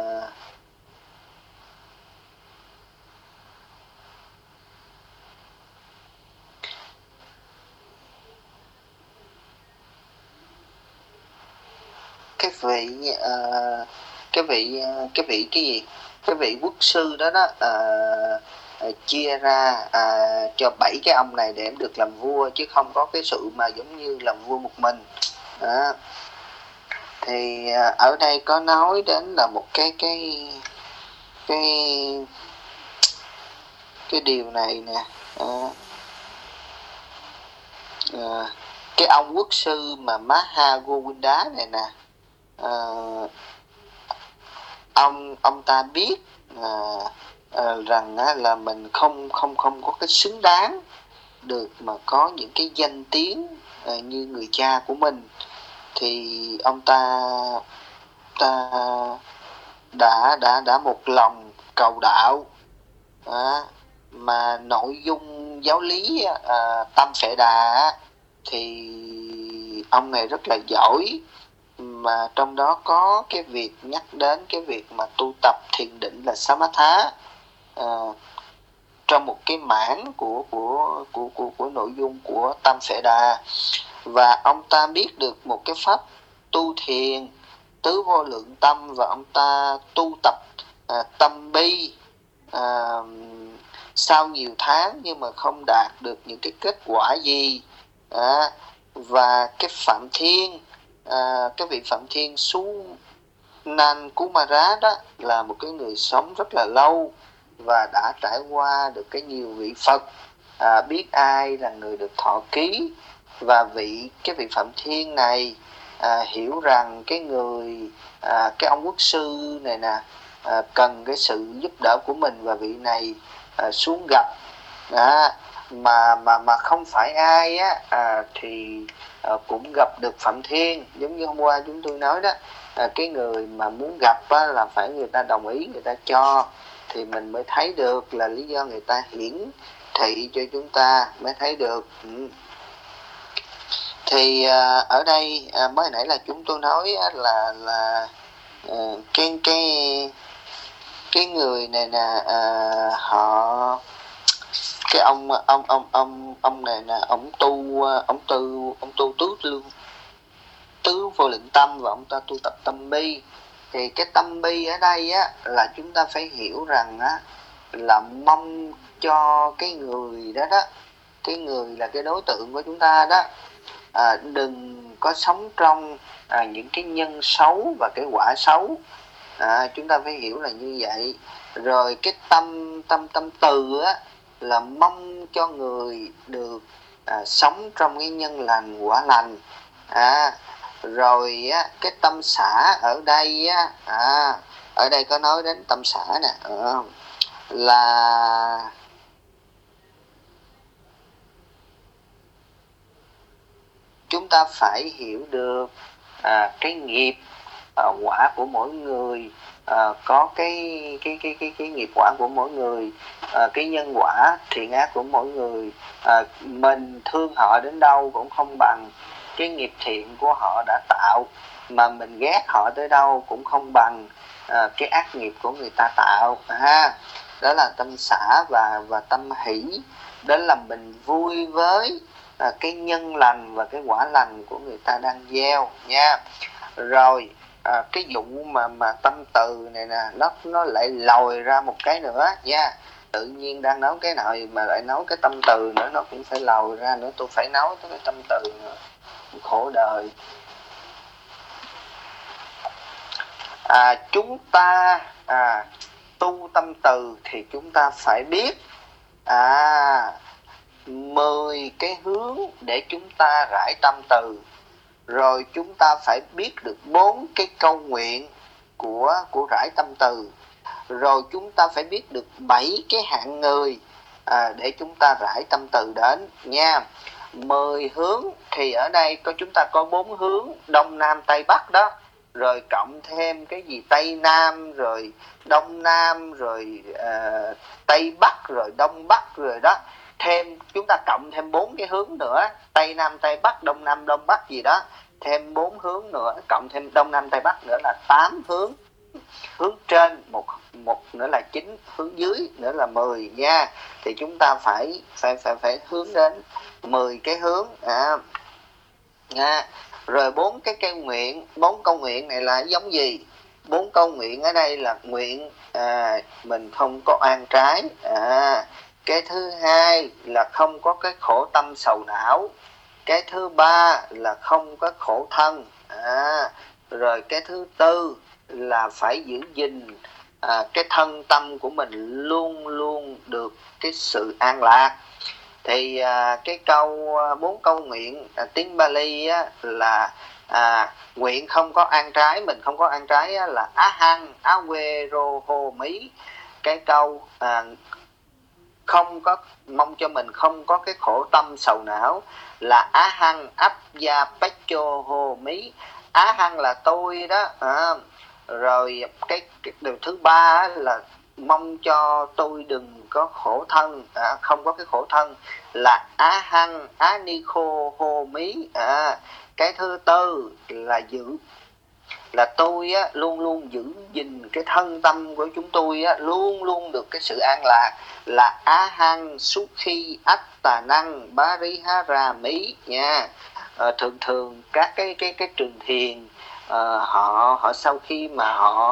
cái vị quốc sư đó đó chia ra cho 7 cái ông này để được làm vua, chứ không có cái sự mà giống như làm vua một mình đó. Thì ở đây có nói đến là một cái điều này nè, cái ông quốc sư mà Mahavira này nè, ông ta biết rằng là mình không có cái xứng đáng được mà có những cái danh tiếng như người cha của mình. Thì ông ta đã một lòng cầu đạo, mà nội dung giáo lý Tâm Phệ Đà thì ông này rất là giỏi, mà trong đó có cái việc nhắc đến cái việc mà tu tập thiền định là Samatha, trong một cái mảng của nội dung của Tâm Phệ Đà. Và ông ta biết được một cái pháp tu thiền tứ vô lượng tâm, và ông ta tu tập tâm bi sau nhiều tháng nhưng mà không đạt được những cái kết quả gì. Và cái Phạm Thiên, cái vị Phạm Thiên Sunan Kumara đó là một cái người sống rất là lâu và đã trải qua được cái nhiều vị Phật, biết ai là người được thọ ký. Và cái vị Phạm Thiên này hiểu rằng cái ông quốc sư này nè cần cái sự giúp đỡ của mình, và vị này xuống gặp, mà không phải ai thì cũng gặp được Phạm Thiên. Giống như hôm qua chúng tôi nói đó, cái người mà muốn gặp là phải người ta đồng ý, người ta cho thì mình mới thấy được, là lý do người ta hiển thị cho chúng ta mới thấy được. Thì ở đây mới nãy là chúng tôi nói là cái người này nè, họ cái ông này nè, ông tu tứ vô lượng tâm, và ông ta tu tập tâm bi. Thì cái tâm bi ở đây á là chúng ta phải hiểu rằng á là mong cho cái người đó đó, cái người là cái đối tượng của chúng ta đó, đừng có sống trong những cái nhân xấu và cái quả xấu. Chúng ta phải hiểu là như vậy. Rồi cái tâm từ á là mong cho người được sống trong cái nhân lành quả lành. Rồi á, cái tâm xả ở đây á ở đây có nói đến tâm xã nè, là chúng ta phải hiểu được cái nghiệp quả của mỗi người, có cái nghiệp quả của mỗi người, cái nhân quả thiện ác của mỗi người. Mình thương họ đến đâu cũng không bằng cái nghiệp thiện của họ đã tạo, mà mình ghét họ tới đâu cũng không bằng cái ác nghiệp của người ta tạo ha. Đó là tâm xã và tâm hỷ, đó là mình vui với cái nhân lành và cái quả lành của người ta đang gieo nha. Rồi cái vụ mà tâm từ này nè, nó lại lòi ra một cái nữa nha. Tự nhiên đang nói cái nào mà lại nói cái tâm từ nữa, nó cũng phải lòi ra nữa. Tôi phải nói tới cái tâm từ nữa, khổ đời. Chúng ta tu tâm từ thì chúng ta phải biết 10 cái hướng để chúng ta rải tâm từ. Rồi chúng ta phải biết được 4 cái câu nguyện của rải tâm từ. Rồi chúng ta phải biết được 7 cái hạng người để chúng ta rải tâm từ đến nha. 10 hướng thì ở đây chúng ta có 4 hướng Đông Nam Tây Bắc đó. Rồi cộng thêm cái gì Tây Nam, rồi Đông Nam, rồi Tây Bắc, rồi Đông Bắc rồi đó. Chúng ta cộng thêm 4 cái hướng nữa, Tây Nam Tây Bắc, Đông Nam Đông Bắc gì đó. Thêm 4 hướng nữa, cộng thêm Đông Nam Tây Bắc nữa là 8 hướng. Hướng trên một nữa là 9, hướng dưới nữa là 10 nha. Thì chúng ta phải hướng đến 10 cái hướng nha. Rồi 4 cái câu nguyện, 4 câu nguyện này là giống gì? 4 câu nguyện ở đây là nguyện mình không có oan trái. Cái thứ hai là không có cái khổ tâm sầu não. Cái thứ ba là không có khổ thân. Rồi cái thứ tư là phải giữ gìn cái thân tâm của mình luôn luôn được cái sự an lạc. Thì cái câu 4 câu nguyện tiếng Bali là nguyện không có ăn trái, mình không có ăn trái là ahang awero ho mỹ. Cái câu không có mong cho mình không có cái khổ tâm sầu não là ahang apya pacho ho mỹ. Ahang là tôi đó. Rồi cái điều thứ ba là mong cho tôi đừng có khổ thân, không có cái khổ thân là ahang anikho ho mỹ. Cái thứ tư là tôi luôn luôn giữ gìn cái thân tâm của chúng tôi luôn luôn được cái sự an lạc là ahang sukhi attanang parihara mỹ nha. Thường các cái trường thiền họ sau khi mà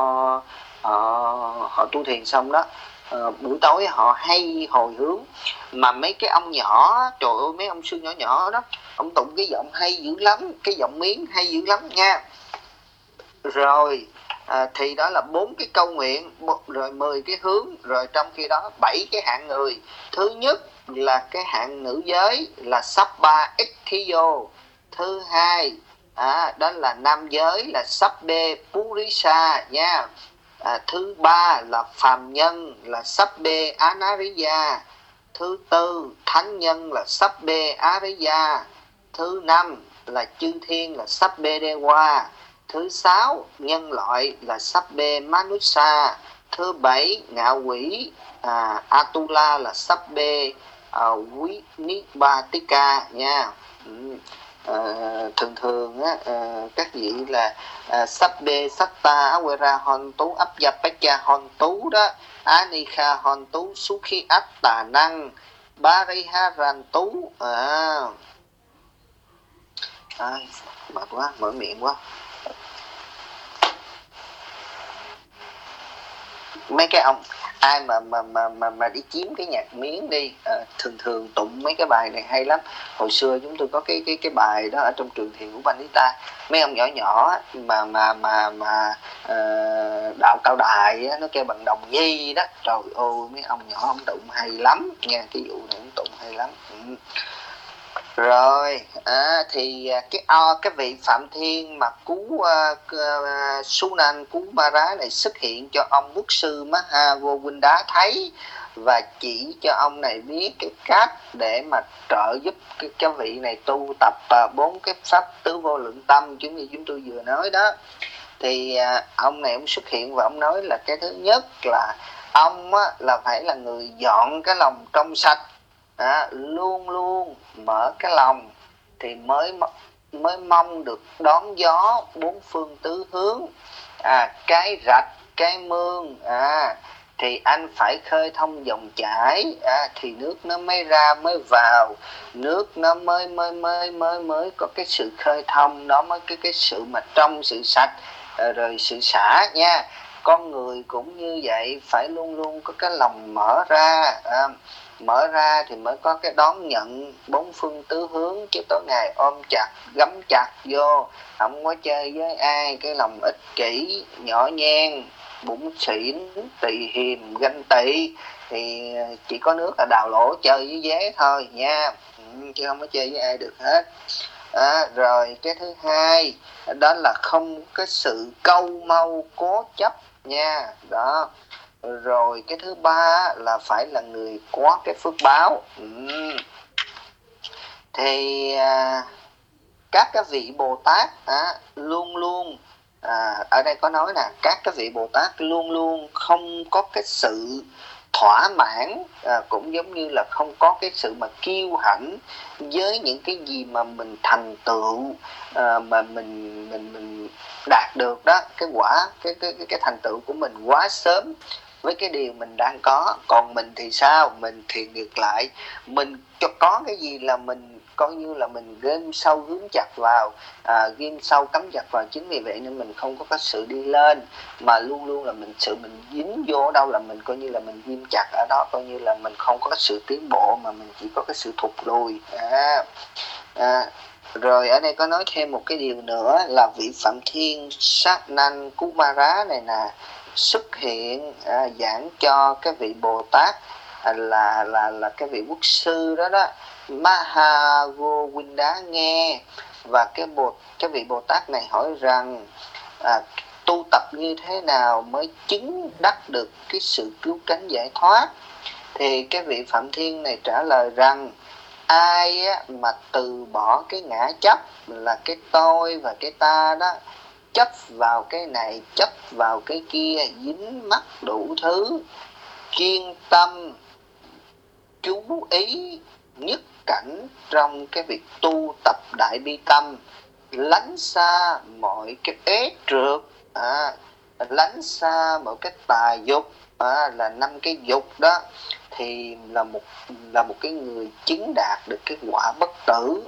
họ tu thiền xong đó, buổi tối họ hay hồi hướng. Mà mấy cái ông nhỏ, trời ơi mấy ông sư nhỏ nhỏ đó, ông tụng cái giọng hay dữ lắm, cái giọng miếng hay dữ lắm nha. Rồi thì đó là 4 cái câu nguyện, rồi 10 cái hướng, rồi trong khi đó 7 cái hạng người. Thứ nhất là cái hạng nữ giới là Sabba Itthiyo. Thứ hai đó là nam giới là Sabbe Purisa nha. Thứ ba là phàm nhân là Sabbe Anariya. Thứ tư thánh nhân là Sabbe Ariya. Thứ năm là chư thiên là Sabbe Dewa. Thứ sáu nhân loại là Sabbe Manusa. Thứ bảy ngạo quỷ Atula là Sabbe Vinibatika nha. Thường các vị là Sabbe Satta Awera Hontu Apyapacha Hontu đó, Anikha Hontu Sukhi Atta Năng Bariharantu. Mệt quá, mở miệng quá. Mấy cái ông ai mà đi chiếm cái nhạc miếng đi, thường tụng mấy cái bài này hay lắm. Hồi xưa chúng tôi có cái bài đó ở trong trường thiền của Banita. Mấy ông nhỏ nhỏ mà đạo Cao Đài nó kêu bằng đồng nhi đó, trời ơi mấy ông nhỏ ông tụng hay lắm nha. Cái vụ này ông tụng hay lắm. Rồi cái vị Phạm Thiên mà cứu Sunan Kumara này xuất hiện cho ông quốc sư Mahagovinda thấy và chỉ cho ông này biết cái cách để mà trợ giúp cái vị này tu tập 4 cái pháp tứ vô lượng tâm, giống như chúng tôi vừa nói đó. Thì ông này ông xuất hiện và ông nói là cái thứ nhất là ông là phải là người dọn cái lòng trong sạch, luôn luôn mở cái lòng thì mới mong được đón gió bốn phương tứ hướng. Cái rạch cái mương thì anh phải khơi thông dòng chảy, thì nước nó mới ra mới vào, nước nó mới có cái sự khơi thông, nó mới cái sự mà trong sự sạch, rồi sự xả nha. Con người cũng như vậy, phải luôn luôn có cái lòng mở ra thì mới có cái đón nhận bốn phương tứ hướng, chứ tối ngày ôm chặt gắm chặt vô, không có chơi với ai, cái lòng ích kỷ nhỏ nhen bủn xỉn tỳ hiềm ganh tị thì chỉ có nước là đào lỗ chơi với dế thôi nha, chứ không có chơi với ai được hết. Rồi cái thứ hai đó là không có sự câu mau cố chấp nha, đó. Rồi cái thứ ba là phải là người có cái phước báo. Thì các cái vị Bồ Tát luôn luôn ở đây có nói nè, các cái vị Bồ Tát luôn luôn không có cái sự thỏa mãn, cũng giống như là không có cái sự mà kiêu hãnh với những cái gì mà mình thành tựu, mà mình đạt được đó, cái quả cái thành tựu của mình quá sớm với cái điều mình đang có. Còn mình thì sao? Mình thì ngược lại, mình cho có cái gì là mình coi như là mình ghim sâu hướng chặt vào, ghim sâu cắm chặt vào. Chính vì vậy nên mình không có cái sự đi lên, mà luôn luôn là mình dính vô ở đâu là mình coi như là mình ghim chặt ở đó, coi như là mình không có cái sự tiến bộ, mà mình chỉ có cái sự thụt lùi. Rồi ở đây có nói thêm một cái điều nữa là vị Phạm Thiên Sanan Kumara này nè xuất hiện giảng cho cái vị Bồ Tát là cái vị quốc sư đó Mahagovinda nghe. Và cái vị Bồ Tát này hỏi rằng tu tập như thế nào mới chứng đắc được cái sự cứu cánh giải thoát. Thì cái vị Phạm Thiên này trả lời rằng ai mà từ bỏ cái ngã chấp là cái tôi và cái ta đó, chấp vào cái này chấp vào cái kia, dính mắc đủ thứ, kiên tâm chú ý nhất cảnh trong cái việc tu tập đại bi tâm, lánh xa mọi cái ế trượt, lánh xa mọi cái tà dục, là 5 cái dục đó, thì là một cái người chứng đạt được cái quả bất tử.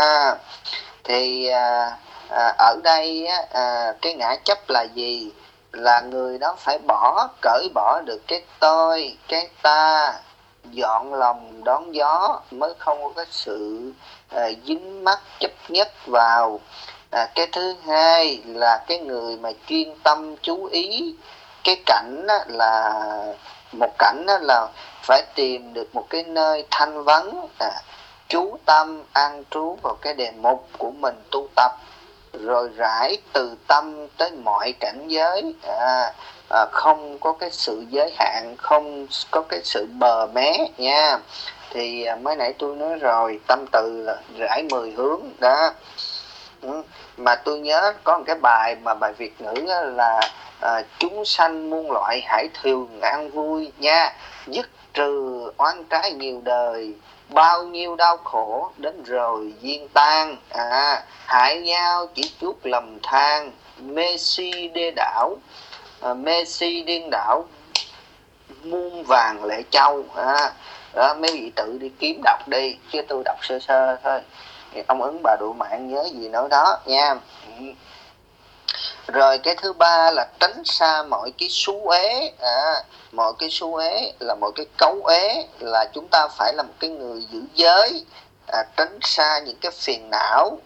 Thì ở đây cái ngã chấp là gì? Là người đó phải cởi bỏ được cái tôi, cái ta, dọn lòng đón gió, mới không có cái sự dính mắc chấp nhất vào. Cái thứ hai là cái người mà chuyên tâm chú ý cái cảnh là một cảnh là phải tìm được một cái nơi thanh vắng, chú tâm an trú vào cái đề mục của mình tu tập, rồi rải từ tâm tới mọi cảnh giới, không có cái sự giới hạn, không có cái sự bờ mé nha. Thì mới nãy tôi nói rồi, tâm từ là rải 10 hướng đó. Mà tôi nhớ có một cái bài mà bài Việt ngữ là chúng sanh muôn loại hãy thường an vui nha, dứt trừ oán trái nhiều đời, bao nhiêu đau khổ đến rồi duyên tan, hại nhau chỉ chút lầm than, mê si điên đảo muôn vàng lệ châu. Đó, mấy vị tự đi kiếm đọc đi, chứ tôi đọc sơ sơ thôi. Ông Ứng Bà Độ Mạng nhớ gì nói đó nha. Rồi cái thứ ba là tránh xa mọi cái xú ế. Mọi cái xú ế là mọi cái cấu ế, là chúng ta phải là một cái người giữ giới, tránh xa những cái phiền não,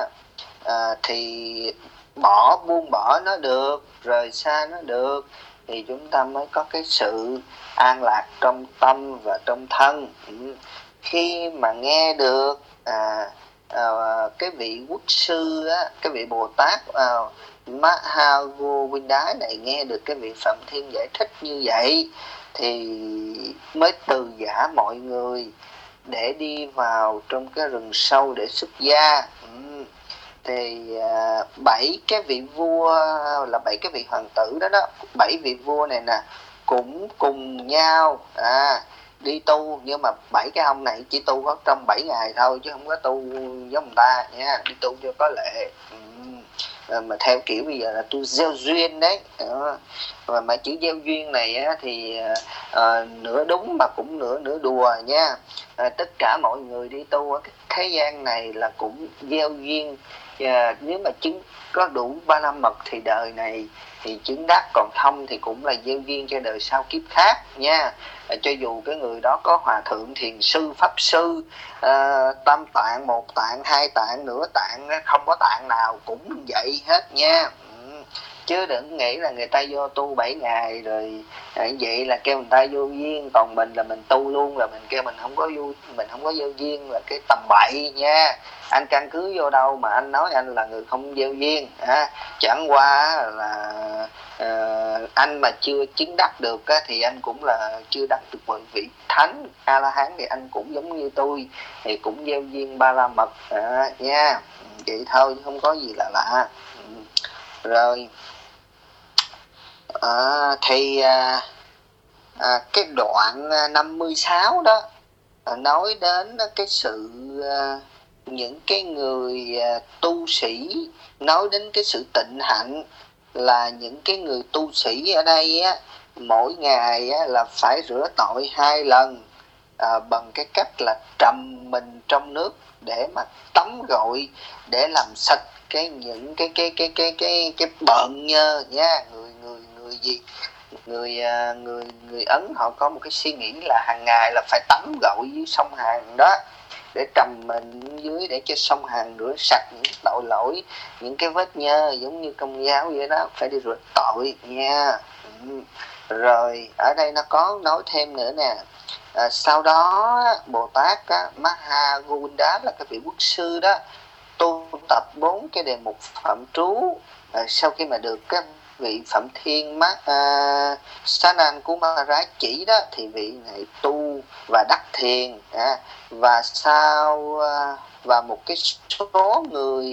thì buông bỏ nó được, rời xa nó được, thì chúng ta mới có cái sự an lạc trong tâm và trong thân. khi mà nghe được cái vị quốc sư á, cái vị Bồ Tát Mahagovinda này nghe được cái vị Phạm Thiên giải thích như vậy thì mới từ giã mọi người để đi vào trong cái rừng sâu để xuất gia. Thì 7 cái vị vua là 7 cái vị hoàng tử đó, 7 vị vua này nè cũng cùng nhau đi tu, nhưng mà 7 cái ông này chỉ tu có trong 7 ngày thôi chứ không có tu giống người ta nha, đi tu cho có lệ. Mà theo kiểu bây giờ là tu gieo duyên đấy. Mà chữ gieo duyên này á, thì nửa đúng mà cũng nửa đùa nha. Tất cả mọi người đi tu ở cái thế gian này là cũng gieo duyên. Nếu mà chứng có đủ 35 mật thì đời này thì chứng đắc, còn không thì cũng là gieo duyên cho đời sau kiếp khác nha. Cho dù cái người đó có hòa thượng, thiền sư, pháp sư, tam tạng, một tạng, hai tạng, nửa tạng, không có tạng nào cũng vậy hết nha. Chứ đừng nghĩ là người ta vô tu 7 ngày rồi vậy là kêu người ta vô duyên, còn mình là mình tu luôn là mình kêu mình không có vô duyên, là cái tầm bậy nha. Anh căn cứ vô đâu mà anh nói anh là người không gieo duyên? Chẳng qua là anh mà chưa chứng đắc được thì anh cũng là chưa đắc được một vị thánh A La Hán, thì anh cũng giống như tôi thì cũng gieo duyên ba la mật nha. Vậy thôi chứ không có gì là lạ. Rồi thì cái đoạn 56 đó nói đến cái sự những cái người tu sĩ, nói đến cái sự tịnh hạnh, là những cái người tu sĩ ở đây á, mỗi ngày á, là phải rửa tội 2 lần bằng cái cách là trầm mình trong nước để mà tắm gội, để làm sạch những cái bợn nhơ nha. Người Ấn họ có một cái suy nghĩ là hàng ngày là phải tắm gội dưới sông Hàn đó, để trầm mình dưới để cho sông Hàn rửa sạch những tội lỗi, những cái vết nhơ, giống như Công giáo vậy đó, phải đi rửa tội nha. Rồi ở đây nó có nói thêm nữa nè. Sau đó Bồ Tát Mahagovinda là cái vị quốc sư đó, tu tập 4 cái đề mục phạm trú. Sau khi mà được cái vị Phạm Thiên Sanan của Maharaj chỉ đó, thì vị này tu và đắc thiền. Và một cái số người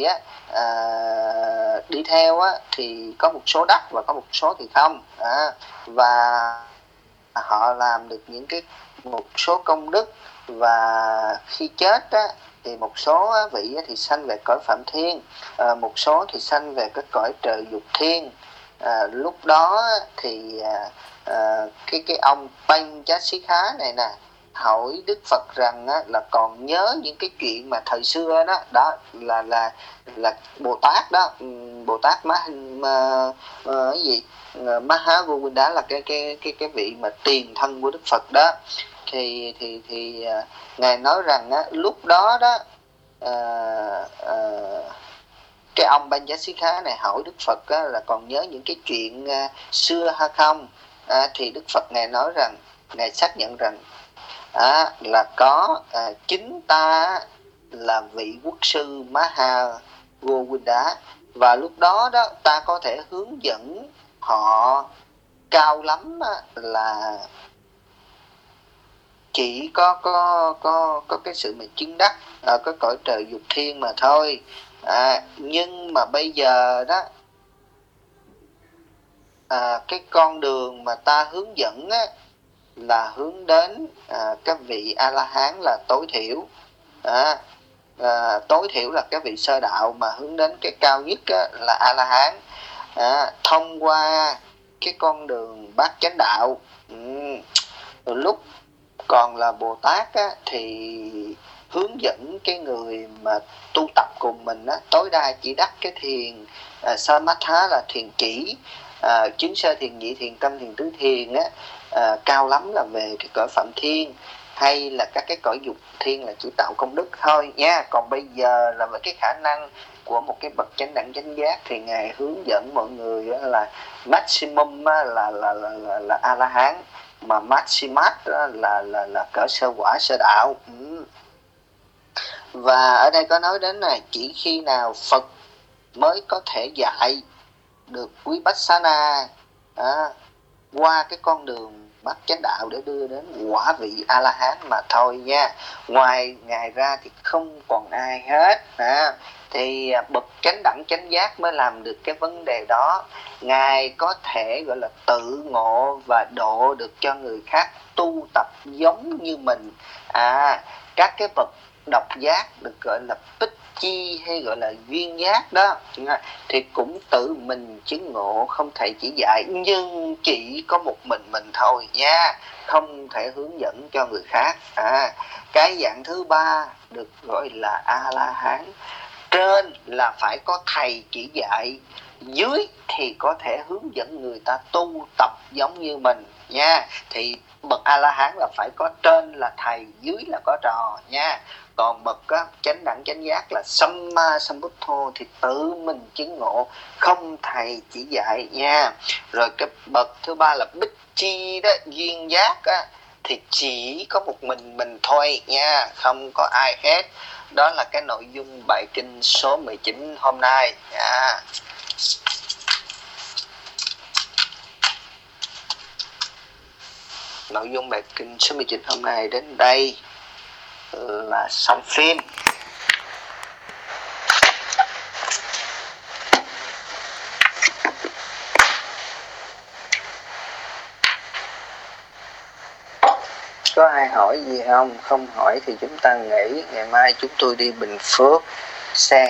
đi theo thì có một số đắc và có một số thì không. Và họ làm được một số công đức, và khi chết thì một số vị thì sanh về cõi Phạm Thiên, một số thì sanh về cái cõi trời Dục Thiên. Lúc đó thì cái ông Panchasika này nè hỏi Đức Phật rằng là còn nhớ những cái chuyện mà thời xưa đó là Bồ Tát đó, Bồ Tát Mahagovinda là cái vị mà tiền thân của Đức Phật đó. Thì ngài nói rằng lúc đó đó cái ông Panchasika này hỏi Đức Phật là còn nhớ những cái chuyện xưa hay không. Thì Đức Phật ngài nói rằng, ngài xác nhận rằng là có, chính ta là vị quốc sư Mahagovinda, và lúc đó đó ta có thể hướng dẫn họ, cao lắm là chỉ có cái sự mà chứng đắc ở cái cõi trời Dục Thiên mà thôi. Nhưng mà bây giờ đó cái con đường mà ta hướng dẫn là hướng đến các vị A La Hán là tối thiểu. Tối thiểu là cái vị sơ đạo, mà hướng đến cái cao nhất là A La Hán, thông qua cái con đường bát chánh đạo. Lúc còn là Bồ Tát thì hướng dẫn cái người mà tu tập cùng mình tối đa chỉ đắc cái thiền Samatha, là thiền chỉ, chứng sơ thiền, nhị thiền, tâm thiền, tứ thiền cao lắm là về cái cõi Phạm Thiên, hay là các cái cõi Dục Thiên là chỉ tạo công đức thôi nha. Còn bây giờ là với cái khả năng của một cái bậc chánh đẳng chánh giác thì ngài hướng dẫn mọi người là maximum là A La Hán. mà Maximat là cỡ sơ quả sơ đạo. Và ở đây có nói đến này, chỉ khi nào Phật mới có thể dạy được Vipassana qua cái con đường bát chánh đạo để đưa đến quả vị A La Hán mà thôi nha. Ngoài Ngài ra thì không còn ai hết. Thì bậc chánh đẳng chánh giác mới làm được cái vấn đề đó. Ngài có thể gọi là tự ngộ và độ được cho người khác tu tập giống như mình. Các cái bậc độc giác được gọi là bích chi hay gọi là duyên giác đó thì cũng tự mình chứng ngộ, không thầy chỉ dạy, nhưng chỉ có một mình thôi nha, không thể hướng dẫn cho người khác. Cái dạng thứ ba được gọi là A La Hán. Trên là phải có thầy chỉ dạy, dưới thì có thể hướng dẫn người ta tu tập giống như mình nha. Thì bậc A La Hán là phải có trên là thầy, dưới là có trò nha. Còn bậc chánh đẳng chánh giác là Samma Sambuddho thì tự mình chứng ngộ, không thầy chỉ dạy nha. Rồi cái bậc thứ ba là bích chi đó, duyên giác thì chỉ có một mình thôi nha, không có ai hết. Đó là cái nội dung bài kinh số 19 hôm nay nha. Nội dung bài kinh số 19 hôm nay đến đây là xong phim. Có ai hỏi gì không? Không hỏi thì chúng ta nghỉ. Ngày mai chúng tôi đi Bình Phước. Xe